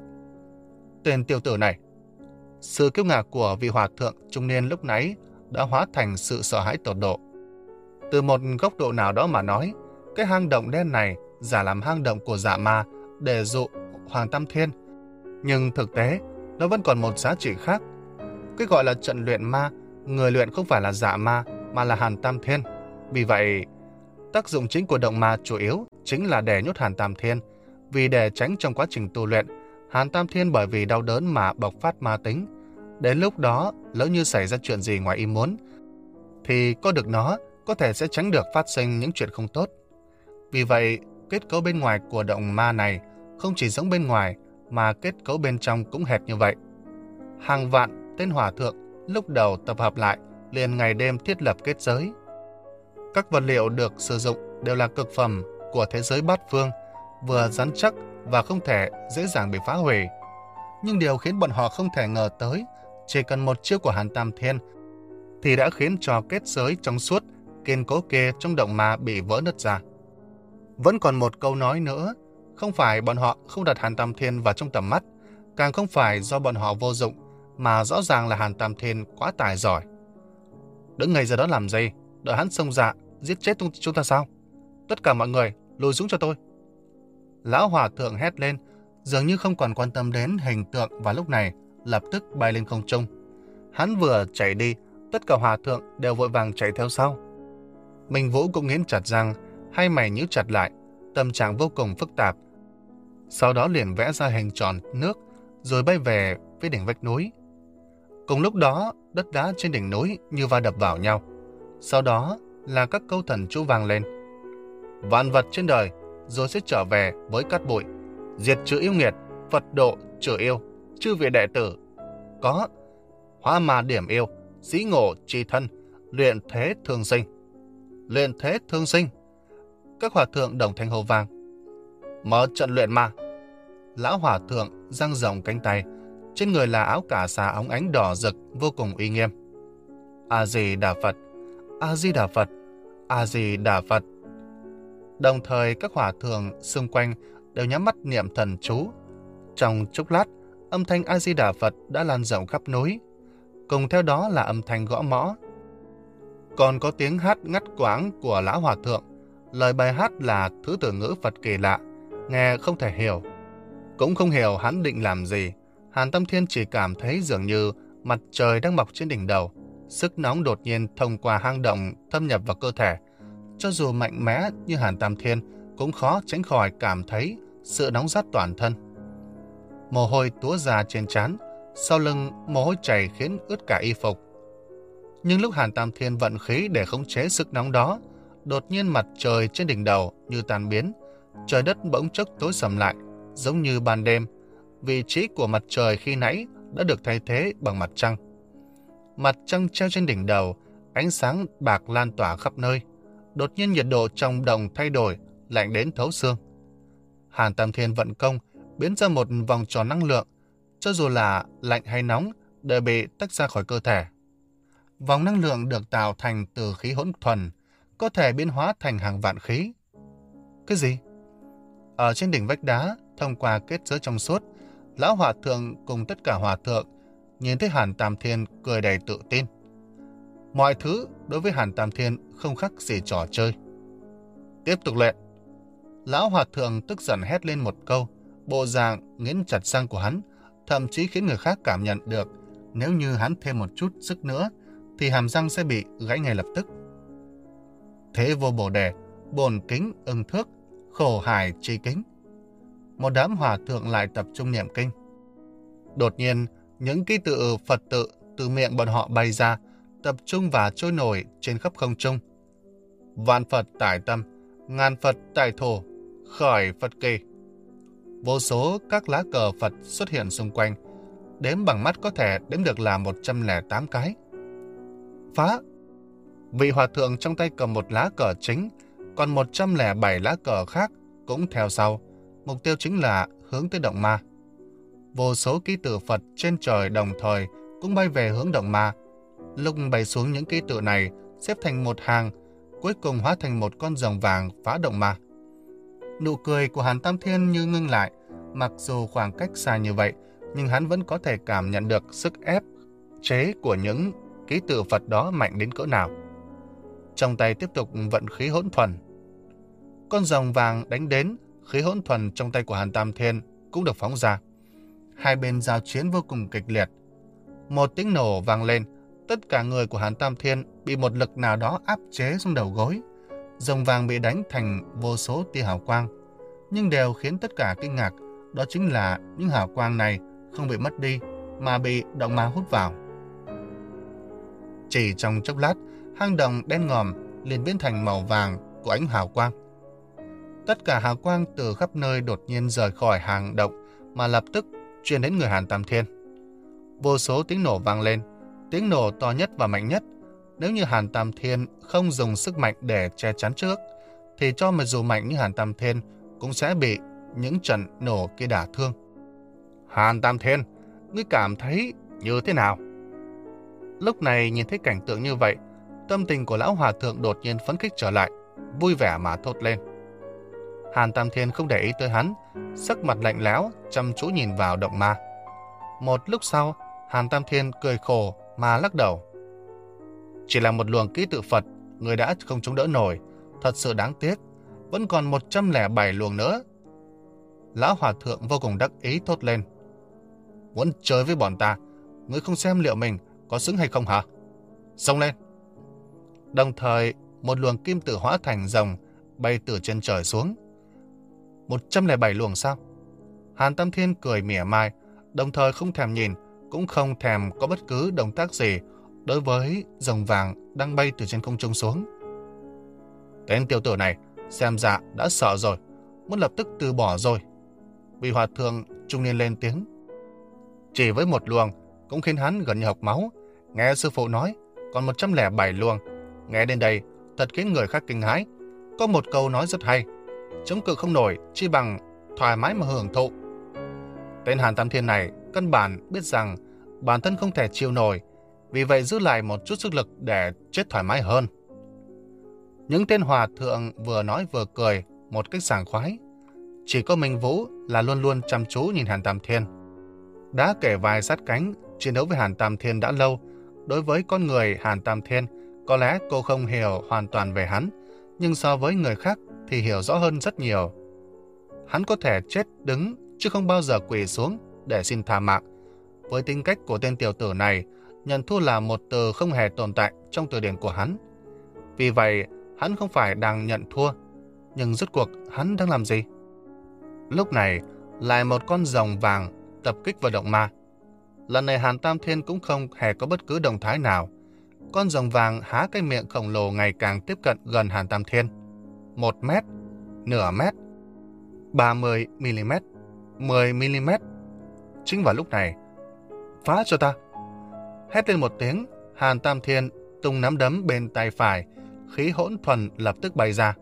Tên tiểu tử này! Sự kiêu ngạo của vị hòa thượng trung niên lúc nãy đã hóa thành sự sợ hãi tột độ. Từ một góc độ nào đó mà nói, cái hang động đen này giả làm hang động của dạ ma để dụ Hoàng Tam Thiên. Nhưng thực tế, nó vẫn còn một giá trị khác. Cái gọi là trận luyện ma, người luyện không phải là dạ ma mà là Hàn Tam Thiên. Vì vậy, tác dụng chính của động ma chủ yếu chính là để nhốt Hàn Tam Thiên. Vì để tránh trong quá trình tu luyện, Hàn Tam Thiên bởi vì đau đớn mà bộc phát ma tính. Đến lúc đó, lỡ như xảy ra chuyện gì ngoài ý muốn, thì có được nó có thể sẽ tránh được phát sinh những chuyện không tốt. Vì vậy, kết cấu bên ngoài của động ma này không chỉ giống bên ngoài, mà kết cấu bên trong cũng hệt như vậy. Hàng vạn tên hòa thượng lúc đầu tập hợp lại, liền ngày đêm thiết lập kết giới. Các vật liệu được sử dụng đều là cực phẩm của thế giới bát phương, vừa rắn chắc và không thể dễ dàng bị phá hủy. Nhưng điều khiến bọn họ không thể ngờ tới, chỉ cần một chiêu của Hàn Tam Thiên thì đã khiến cho kết giới trong suốt kiên cố kia trong động ma bị vỡ nứt ra. Vẫn còn một câu nói nữa, không phải bọn họ không đặt Hàn Tam Thiên vào trong tầm mắt, càng không phải do bọn họ vô dụng, mà rõ ràng là Hàn Tam Thiên quá tài giỏi. Đứng ngay giờ đó làm gì? Đợi hắn xông dạ, giết chết chúng ta sao? Tất cả mọi người, lùi xuống cho tôi. Lão hòa thượng hét lên, dường như không còn quan tâm đến hình tượng, và lúc này lập tức bay lên không trung. Hắn vừa chạy đi, tất cả hòa thượng đều vội vàng chạy theo sau. Minh Vũ cũng nghiến chặt răng, hai mày nhíu chặt lại, tâm trạng vô cùng phức tạp. Sau đó liền vẽ ra hình tròn nước, rồi bay về phía đỉnh vách núi. Cùng lúc đó, đất đá trên đỉnh núi như va đập vào nhau. Sau đó là các câu thần chú vang lên. Vạn vật trên đời rồi sẽ trở về với cát bụi. Diệt trừ yêu nghiệt, Phật độ trừ yêu, chư vị đệ tử. Có hóa ma điểm yêu, dĩ ngộ tri thân, luyện thế thương sinh. Luyện thế thương sinh. Các hòa thượng đồng thanh hô vang. Mở trận luyện ma. Lão hòa thượng dang rộng cánh tay, trên người là áo cà sa óng ánh đỏ rực vô cùng uy nghiêm. A Di Đà Phật, A Di Đà Phật, A Di Đà Phật. Đồng thời các hòa thượng xung quanh đều nhắm mắt niệm thần chú. Trong chốc lát, âm thanh A Di Đà Phật đã lan rộng khắp núi. Cùng theo đó là âm thanh gõ mõ. Còn có tiếng hát ngắt quãng của lão hòa thượng. Lời bài hát là thứ từ ngữ Phật kỳ lạ, nghe không thể hiểu. Cũng không hiểu hắn định làm gì. Hàn Tam Thiên chỉ cảm thấy dường như mặt trời đang mọc trên đỉnh đầu. Sức nóng đột nhiên thông qua hang động thâm nhập vào cơ thể. Cho dù mạnh mẽ như Hàn Tam Thiên cũng khó tránh khỏi cảm thấy sự nóng rát toàn thân. Mồ hôi túa ra trên trán, sau lưng mồ hôi chảy khiến ướt cả y phục. Nhưng lúc Hàn Tam Thiên vận khí để khống chế sức nóng đó, đột nhiên mặt trời trên đỉnh đầu như tan biến, trời đất bỗng chốc tối sầm lại, giống như ban đêm. Vị trí của mặt trời khi nãy đã được thay thế bằng mặt trăng. Mặt trăng treo trên đỉnh đầu, ánh sáng bạc lan tỏa khắp nơi. Đột nhiên nhiệt độ trong động thay đổi, lạnh đến thấu xương. Hàn Tam Thiên vận công, biến ra một vòng tròn năng lượng, cho dù là lạnh hay nóng đều bị tách ra khỏi cơ thể. Vòng năng lượng được tạo thành từ khí hỗn thuần, có thể biến hóa thành hàng vạn khí. Cái gì? Ở trên đỉnh vách đá, thông qua kết giới trong suốt, lão hòa thượng cùng tất cả hòa thượng nhìn thấy Hàn Tam Thiên cười đầy tự tin. Mọi thứ đối với Hàn Tam Thiên không khác gì trò chơi. Tiếp tục luyện. Lão hòa thượng tức giận hét lên một câu, bộ dạng nghiến chặt răng của hắn, thậm chí khiến người khác cảm nhận được nếu như hắn thêm một chút sức nữa thì hàm răng sẽ bị gãy ngay lập tức. Thế vô bồ đề, bồn kính ưng thước, khổ hải chi kính. Một đám hòa thượng lại tập trung niệm kinh. Đột nhiên, những ký tự Phật tự từ miệng bọn họ bay ra, tập trung và trôi nổi trên khắp không trung. Vạn Phật tải tâm, ngàn Phật tải thổ, khởi Phật kỳ. Vô số các lá cờ Phật xuất hiện xung quanh, đếm bằng mắt có thể đếm được là một trăm lẻ tám cái. Phá! Vị hòa thượng trong tay cầm một lá cờ chính, còn một trăm lẻ bảy lá cờ khác cũng theo sau. Mục tiêu chính là hướng tới động ma. Vô số ký tự Phật trên trời đồng thời cũng bay về hướng động ma. Lúc bay xuống, những ký tự này xếp thành một hàng, cuối cùng hóa thành một con rồng vàng phá động ma. Nụ cười của Hàn Tam Thiên như ngưng lại. Mặc dù khoảng cách xa như vậy, nhưng hắn vẫn có thể cảm nhận được sức ép chế của những ký tự Phật đó mạnh đến cỡ nào. Trong tay tiếp tục vận khí hỗn thuần. Con rồng vàng đánh đến, khí hỗn thuần trong tay của Hàn Tam Thiên cũng được phóng ra. Hai bên giao chiến vô cùng kịch liệt. Một tiếng nổ vang lên, tất cả người của Hàn Tam Thiên bị một lực nào đó áp chế xuống đầu gối. Rồng vàng bị đánh thành vô số tia hào quang, nhưng đều khiến tất cả kinh ngạc. Đó chính là những hào quang này không bị mất đi, mà bị động ma hút vào. Chỉ trong chốc lát, hang động đen ngòm liền biến thành màu vàng của ánh hào quang. Tất cả hào quang từ khắp nơi đột nhiên rời khỏi hang động mà lập tức truyền đến người Hàn Tam Thiên. Vô số tiếng nổ vang lên, tiếng nổ to nhất và mạnh nhất. Nếu như Hàn Tam Thiên không dùng sức mạnh để che chắn trước, thì cho mà dù mạnh như Hàn Tam Thiên cũng sẽ bị những trận nổ kia đả thương. Hàn Tam Thiên, ngươi cảm thấy như thế nào? Lúc này nhìn thấy cảnh tượng như vậy, tâm tình của lão hòa thượng đột nhiên phấn khích trở lại, vui vẻ mà thốt lên. Hàn Tam Thiên không để ý tới hắn, sắc mặt lạnh lẽo, chăm chú nhìn vào động ma. Một lúc sau, Hàn Tam Thiên cười khổ mà lắc đầu. Chỉ là một luồng ký tự Phật, người đã không chống đỡ nổi, thật sự đáng tiếc, vẫn còn một trăm lẻ bảy luồng nữa. Lão hòa thượng vô cùng đắc ý thốt lên. Muốn chơi với bọn ta, ngươi không xem liệu mình có xứng hay không hả? Xông lên! Đồng thời, một luồng kim tử hóa thành rồng bay từ trên trời xuống. một trăm lẻ bảy luồng sao? Hàn Tam Thiên cười mỉa mai, đồng thời không thèm nhìn, cũng không thèm có bất cứ động tác gì đối với rồng vàng đang bay từ trên không trung xuống. Tên tiểu tử này xem ra đã sợ rồi, muốn lập tức từ bỏ rồi. Vị hòa thượng trung niên lên tiếng. Chỉ với một luồng cũng khiến hắn gần như học máu. Nghe sư phụ nói còn một trăm lẻ bảy luồng. Nghe đến đây thật khiến người khác kinh hãi. Có một câu nói rất hay: chống cự không nổi, chi bằng thoải mái mà hưởng thụ. Tên Hàn Tam Thiên này căn bản biết rằng bản thân không thể chịu nổi, vì vậy giữ lại một chút sức lực để chết thoải mái hơn. Những tên hòa thượng vừa nói vừa cười một cách sảng khoái. Chỉ có Minh Vũ là luôn luôn chăm chú nhìn Hàn Tam Thiên. Đã kể vai sát cánh, chiến đấu với Hàn Tam Thiên đã lâu. Đối với con người Hàn Tam Thiên, có lẽ cô không hiểu hoàn toàn về hắn, nhưng so với người khác thì hiểu rõ hơn rất nhiều. Hắn có thể chết đứng, chứ không bao giờ quỳ xuống để xin tha mạng. Với tính cách của tên tiểu tử này, nhận thua là một từ không hề tồn tại trong từ điển của hắn. Vì vậy, hắn không phải đang nhận thua, nhưng rốt cuộc hắn đang làm gì? Lúc này, lại một con rồng vàng tập kích vào động ma. Lần này Hàn Tam Thiên cũng không hề có bất cứ động thái nào. Con rồng vàng há cái miệng khổng lồ ngày càng tiếp cận gần Hàn Tam Thiên. Một mét, nửa mét, ba mươi mi-li-mét, mười mi-li-mét. Chính vào lúc này, phá cho ta! Hét lên một tiếng, Hàn Tam Thiên tung nắm đấm bên tay phải, khí hỗn thuần lập tức bay ra.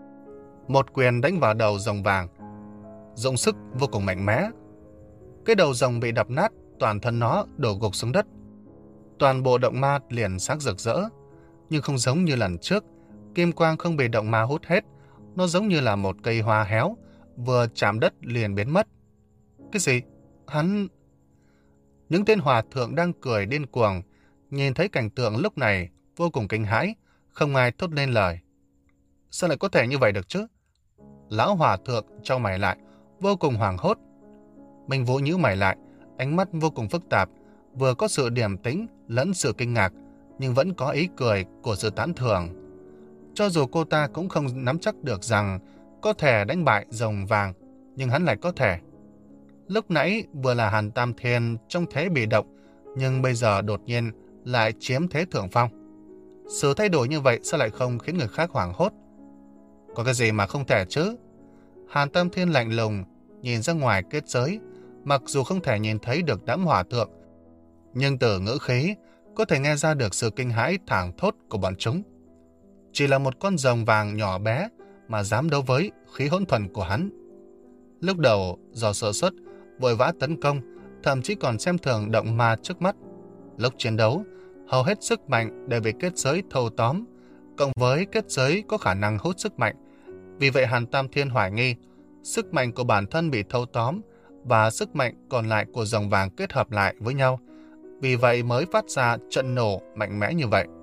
Một quyền đánh vào đầu rồng vàng, dụng sức vô cùng mạnh mẽ. Cái đầu rồng bị đập nát, toàn thân nó đổ gục xuống đất. Toàn bộ động ma liền sáng rực rỡ, nhưng không giống như lần trước, kim quang không bị động ma hút hết, nó giống như là một cây hoa héo, vừa chạm đất liền biến mất. Cái gì? Hắn... Những tên hòa thượng đang cười điên cuồng, nhìn thấy cảnh tượng lúc này vô cùng kinh hãi, không ai thốt lên lời. Sao lại có thể như vậy được chứ? Lão hòa thượng chau mày lại, vô cùng hoảng hốt. Minh Vũ nhíu mày lại, ánh mắt vô cùng phức tạp, vừa có sự điềm tĩnh lẫn sự kinh ngạc, nhưng vẫn có ý cười của sự tán thưởng. Cho dù cô ta cũng không nắm chắc được rằng có thể đánh bại rồng vàng, nhưng hắn lại có thể. Lúc nãy vừa là Hàn Tam Thiên trong thế bị động, nhưng bây giờ đột nhiên lại chiếm thế thượng phong. Sự thay đổi như vậy sao lại không khiến người khác hoảng hốt? Có cái gì mà không thể chứ? Hàn Tam Thiên lạnh lùng nhìn ra ngoài kết giới, mặc dù không thể nhìn thấy được đám hỏa thượng, nhưng từ ngữ khí có thể nghe ra được sự kinh hãi thảng thốt của bọn chúng. Chỉ là một con rồng vàng nhỏ bé mà dám đấu với khí hỗn thuần của hắn. Lúc đầu do sợ sốt, vội vã tấn công, thậm chí còn xem thường động ma trước mắt. Lúc chiến đấu, hầu hết sức mạnh đều bị kết giới thâu tóm, cộng với kết giới có khả năng hút sức mạnh. Vì vậy Hàn Tam Thiên hoài nghi, sức mạnh của bản thân bị thâu tóm và sức mạnh còn lại của rồng vàng kết hợp lại với nhau. Vì vậy mới phát ra trận nổ mạnh mẽ như vậy.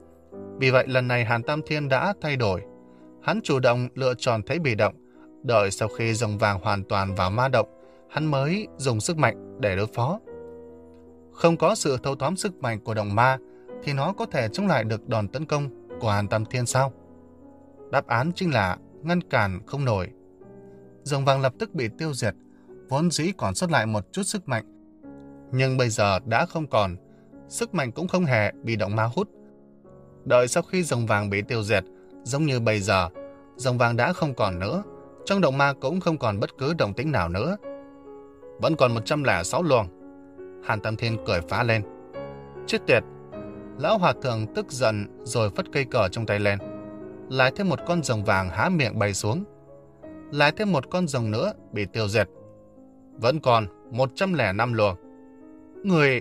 Vì vậy lần này Hàn Tam Thiên đã thay đổi. Hắn chủ động lựa chọn thế bị động, đợi sau khi rồng vàng hoàn toàn vào ma động, hắn mới dùng sức mạnh để đối phó. Không có sự thâu tóm sức mạnh của động ma, thì nó có thể chống lại được đòn tấn công của Hàn Tam Thiên sao? Đáp án chính là ngăn cản không nổi. Rồng vàng lập tức bị tiêu diệt, vốn dĩ còn sót lại một chút sức mạnh. Nhưng bây giờ đã không còn, sức mạnh cũng không hề bị động ma hút. Đợi sau khi rồng vàng bị tiêu diệt, giống như bây giờ, rồng vàng đã không còn nữa, trong động ma cũng không còn bất cứ động tĩnh nào nữa. Vẫn còn một trăm lẻ sáu luồng. Hàn Tam Thiên cười phá lên. Chết tiệt! Lão hòa thượng tức giận rồi phất cây cờ trong tay lên. Lại thêm một con rồng vàng há miệng bay xuống. Lại thêm một con rồng nữa bị tiêu diệt. Vẫn còn một trăm lẻ năm luồng. Người...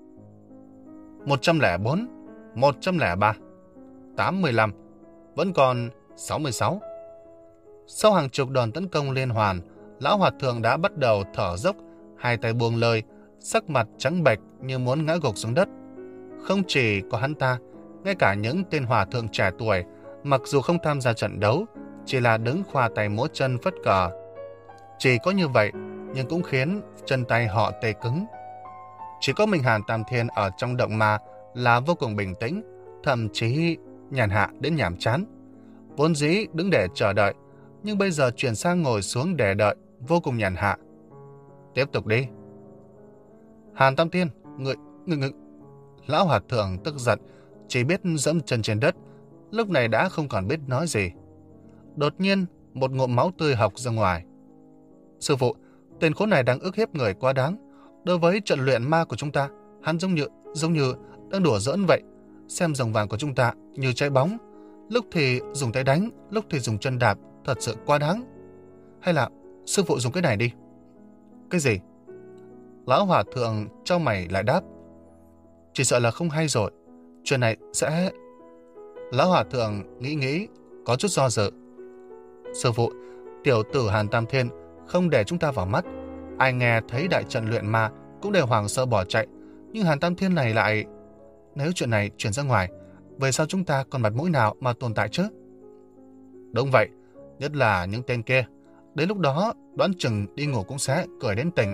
một trăm lẻ bốn, một trăm lẻ ba, tám mươi lăm, vẫn còn sáu mươi sáu. Sau hàng chục đòn tấn công liên hoàn, lão hòa thượng đã bắt đầu thở dốc, hai tay buông lơi, sắc mặt trắng bệch như muốn ngã gục xuống đất. Không chỉ có hắn ta, ngay cả những tên hòa thượng trẻ tuổi, mặc dù không tham gia trận đấu, chỉ là đứng khoa tay múa chân phất cờ. Chỉ có như vậy, nhưng cũng khiến chân tay họ tê cứng. Chỉ có mình Hàn Tam Thiên ở trong động ma là vô cùng bình tĩnh, thậm chí nhàn hạ đến nhàm chán. Vốn dĩ đứng để chờ đợi, nhưng bây giờ chuyển sang ngồi xuống để đợi, vô cùng nhàn hạ. Tiếp tục đi. Hàn Tam Thiên, người, người, người. Lão hòa thượng tức giận, chỉ biết dẫm chân trên đất, lúc này đã không còn biết nói gì. Đột nhiên, một ngụm máu tươi học ra ngoài. Sư phụ, tên khốn này đang ức hiếp người quá đáng. Đối với trận luyện ma của chúng ta, hắn giống như, giống như đang đùa giỡn vậy. Xem rồng vàng của chúng ta như trái bóng, lúc thì dùng tay đánh, lúc thì dùng chân đạp, thật sự quá đáng. Hay là, Sư phụ dùng cái này đi. Cái gì? Lão hòa thượng chau mày lại đáp. Chỉ sợ là không hay rồi. Chuyện này sẽ... Lão hòa thượng nghĩ nghĩ, có chút do dự. Sư phụ, tiểu tử Hàn Tam Thiên không để chúng ta vào mắt. Ai nghe thấy đại trận luyện ma cũng đều hoảng sợ bỏ chạy. Nhưng Hàn Tam Thiên này lại... Nếu chuyện này chuyển ra ngoài, về sau chúng ta còn mặt mũi nào mà tồn tại chứ? Đúng vậy, nhất là những tên kia. Đến lúc đó, đoán chừng đi ngủ cũng sẽ cười đến tỉnh.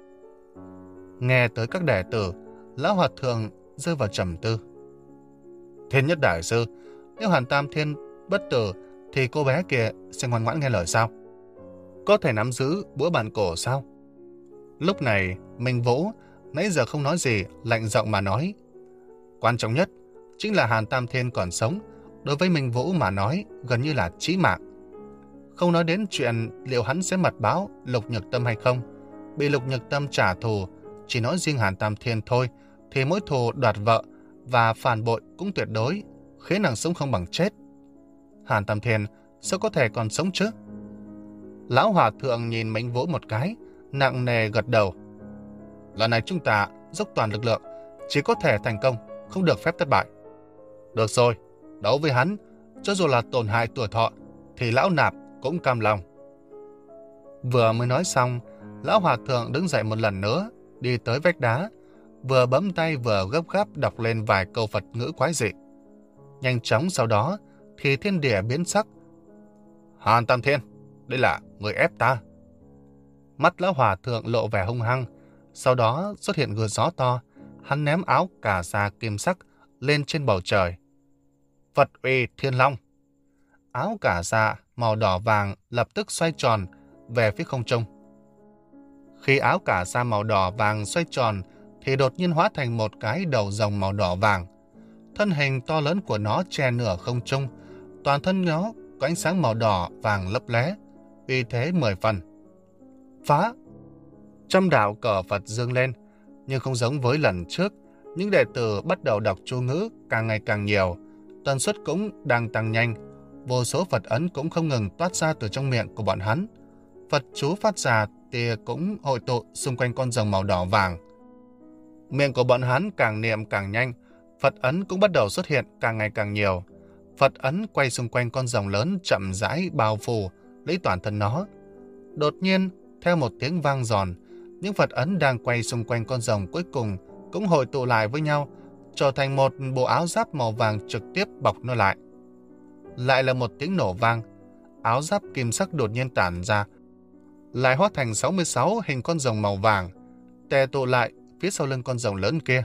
Nghe tới các đệ tử, lão hòa thượng rơi vào trầm tư. Thiên nhất đại sư, nếu Hàn Tam Thiên bất tử thì cô bé kia sẽ ngoan ngoãn nghe lời sao? Có thể nắm giữ búa bàn cổ sao? Lúc này, Minh Vũ nãy giờ không nói gì, lạnh giọng mà nói. Quan trọng nhất chính là Hàn Tam Thiên còn sống, đối với Minh Vũ mà nói gần như là chí mạng. Không nói đến chuyện liệu hắn sẽ mật báo Lục Nhược Tâm hay không, bị Lục Nhược Tâm trả thù, chỉ nói riêng Hàn Tam Thiên thôi, thì mỗi thù đoạt vợ và phản bội cũng tuyệt đối khiến nàng sống không bằng chết. Hàn Tam Thiên sao có thể còn sống chứ? Lão hòa thượng nhìn Minh Vũ một cái, nặng nề gật đầu. Lần này chúng ta dốc toàn lực lượng, chỉ có thể thành công, không được phép thất bại. Được rồi, đấu với hắn, cho dù là tổn hại tuổi thọ, thì lão nạp cũng cam lòng. Vừa mới nói xong, lão hòa thượng đứng dậy một lần nữa, đi tới vách đá, vừa bấm tay vừa gấp gáp đọc lên vài câu Phật ngữ quái dị. Nhanh chóng sau đó, thì thiên địa biến sắc. Hàn Tam Thiên, đây là người ép ta. Mắt lão hòa thượng lộ vẻ hung hăng, sau đó xuất hiện gợn gió to, hắn ném áo cà sa kim sắc lên trên bầu trời. Phật uy Thiên Long. Áo cà sa màu đỏ vàng lập tức xoay tròn về phía không trung. Khi áo cà sa màu đỏ vàng xoay tròn thì đột nhiên hóa thành một cái đầu rồng màu đỏ vàng. Thân hình to lớn của nó che nửa không trung, toàn thân nó có ánh sáng màu đỏ vàng lấp lé, uy thế mười phần. Phá! Trăm đạo cờ Phật dương lên, nhưng không giống với lần trước, những đệ tử bắt đầu đọc chú ngữ càng ngày càng nhiều, tần suất cũng đang tăng nhanh, vô số Phật ấn cũng không ngừng toát ra từ trong miệng của bọn hắn. Phật chú phát ra tia cũng hội tụ xung quanh con rồng màu đỏ vàng. Miệng của bọn hắn càng niệm càng nhanh, Phật ấn cũng bắt đầu xuất hiện càng ngày càng nhiều. Phật ấn quay xung quanh con rồng lớn chậm rãi bao phủ lấy toàn thân nó. Đột nhiên, theo một tiếng vang giòn, những Phật ấn đang quay xung quanh con rồng cuối cùng cũng hội tụ lại với nhau, trở thành một bộ áo giáp màu vàng trực tiếp bọc nó lại. Lại là một tiếng nổ vang, áo giáp kim sắc đột nhiên tản ra, lại hóa thành sáu mươi sáu hình con rồng màu vàng, tề tụ lại phía sau lưng con rồng lớn kia.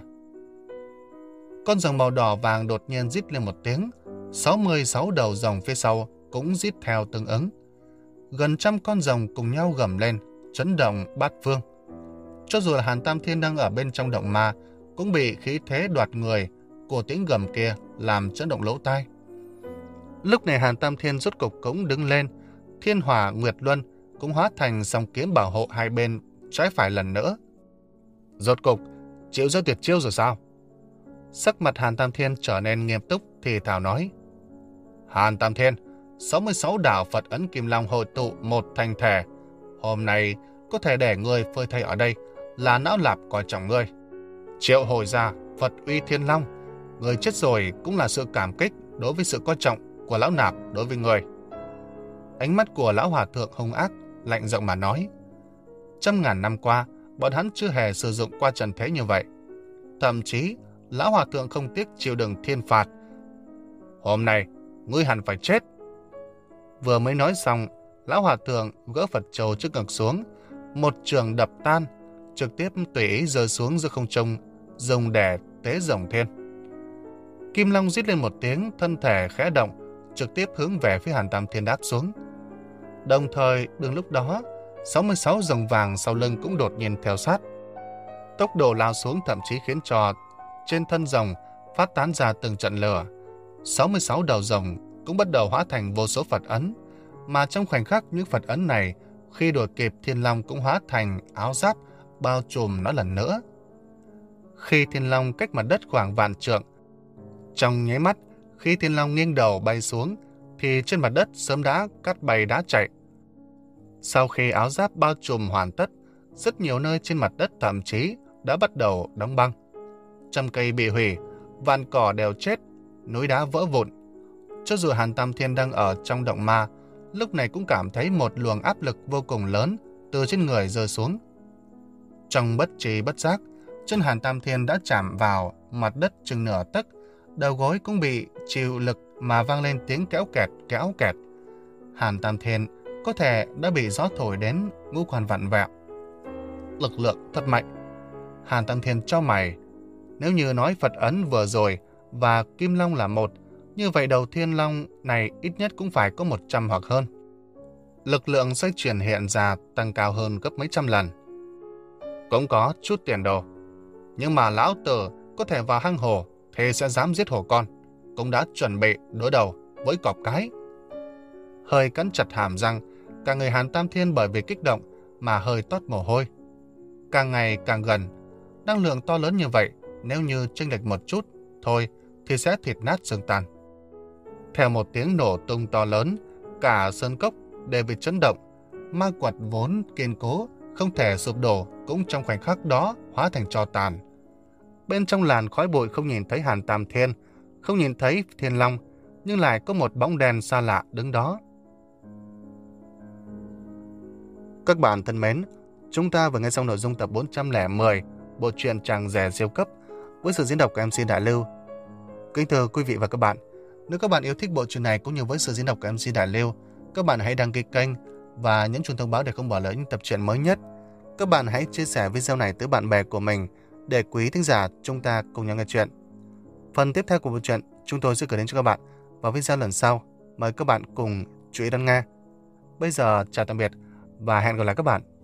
Con rồng màu đỏ vàng đột nhiên rít lên một tiếng, sáu mươi sáu đầu rồng phía sau cũng rít theo tương ứng. Gần trăm con rồng cùng nhau gầm lên, chấn động bát phương. Cho dù là Hàn Tam Thiên đang ở bên trong động ma, cũng bị khí thế đoạt người của tiếng gầm kia làm chấn động lỗ tai. Lúc này Hàn Tam Thiên rốt cục cũng đứng lên, Thiên Hỏa Nguyệt Luân cũng hóa thành song kiếm bảo hộ hai bên trái phải lần nữa. Rốt cục chịu ra tuyệt chiêu rồi sao? Sắc mặt Hàn Tam Thiên trở nên nghiêm túc thì thào nói. Hàn Tam Thiên, sáu mươi sáu đạo Phật ấn Kim Long hội tụ một thành thể. Hôm nay có thể để ngươi phơi thây ở đây là não lạp coi trọng ngươi. Triệu hồi ra Phật uy Thiên Long, người chết rồi cũng là sự cảm kích đối với sự coi trọng của lão nạp đối với người. Ánh mắt của lão hòa thượng hung ác, lạnh giọng mà nói. Trăm ngàn năm qua, bọn hắn chưa hề sử dụng qua trần thế như vậy. Thậm chí, lão hòa thượng không tiếc chịu đựng thiên phạt. Hôm nay, ngươi hẳn phải chết. Vừa mới nói xong, lão hòa thượng gỡ Phật trầu trước ngực xuống, một trường đập tan, trực tiếp tùy ý rơi xuống giữa không trung, dùng để tế rồng thiên. Kim Long rít lên một tiếng, thân thể khẽ động, trực tiếp hướng về phía Hàn Tam Thiên đáp xuống. Đồng thời, đường lúc đó, sáu mươi sáu rồng vàng sau lưng cũng đột nhiên theo sát. Tốc độ lao xuống thậm chí khiến cho trên thân rồng phát tán ra từng trận lửa. sáu mươi sáu đầu rồng cũng bắt đầu hóa thành vô số Phật ấn, mà trong khoảnh khắc những Phật ấn này khi đuổi kịp Thiên Long cũng hóa thành áo giáp bao trùm nó lần nữa. Khi Thiên Long cách mặt đất khoảng vạn trượng, trong nháy mắt khi Thiên Long nghiêng đầu bay xuống thì trên mặt đất sớm đã cát bay đá chạy. Sau khi áo giáp bao trùm hoàn tất, rất nhiều nơi trên mặt đất thậm chí đã bắt đầu đóng băng. Trăm cây bị hủy, vạn cỏ đều chết, núi đá vỡ vụn. Cho dù Hàn Tam Thiên đang ở trong động ma, lúc này cũng cảm thấy một luồng áp lực vô cùng lớn từ trên người rơi xuống. Trong bất trí bất giác, chân Hàn Tam Thiên đã chạm vào mặt đất chừng nửa tấc, đầu gối cũng bị chịu lực mà vang lên tiếng kéo kẹt kéo kẹt. Hàn Tam Thiên có thể đã bị gió thổi đến ngũ quan vặn vẹo. Lực lượng thật mạnh. Hàn Tam Thiên chau mày. Nếu như nói Phật ấn vừa rồi và Kim Long là một, như vậy đầu Thiên Long này ít nhất cũng phải có một trăm hoặc hơn. Lực lượng xoay chuyển hiện ra tăng cao hơn gấp mấy trăm lần. Cũng có chút tiền đồ. Nhưng mà lão tử có thể vào hang hổ thì sẽ dám giết hổ con, cũng đã chuẩn bị đối đầu với cọp cái. Hơi cắn chặt hàm răng, cả người Hàn Tam Thiên bởi vì kích động mà hơi toát mồ hôi. Càng ngày càng gần, năng lượng to lớn như vậy, nếu như chênh lệch một chút thôi thì sẽ thịt nát xương tan. Theo một tiếng nổ tung to lớn, cả sơn cốc đều bị chấn động. Ma quật vốn kiên cố, không thể sụp đổ, cũng trong khoảnh khắc đó hóa thành tro tàn. Bên trong làn khói bụi không nhìn thấy Hàn Tam Thiên, không nhìn thấy Thiên Long, nhưng lại có một bóng đen xa lạ đứng đó. Các bạn thân mến, chúng ta vừa nghe xong nội dung tập bốn trăm lẻ mười bộ truyện Chàng Rể Siêu Cấp với sự diễn đọc của em xê Đại Lưu. Kính thưa quý vị và các bạn, nếu các bạn yêu thích bộ truyện này cũng như với sự diễn đọc của em xê Đại Lưu, các bạn hãy đăng ký kênh và nhấn chuông thông báo để không bỏ lỡ những tập truyện mới nhất. Các bạn hãy chia sẻ video này tới bạn bè của mình để quý thính giả chúng ta cùng nhau nghe chuyện. Phần tiếp theo của bộ truyện chúng tôi sẽ gửi đến cho các bạn vào video lần sau. Mời các bạn cùng chú ý đón nghe. Bây giờ chào tạm biệt và hẹn gặp lại các bạn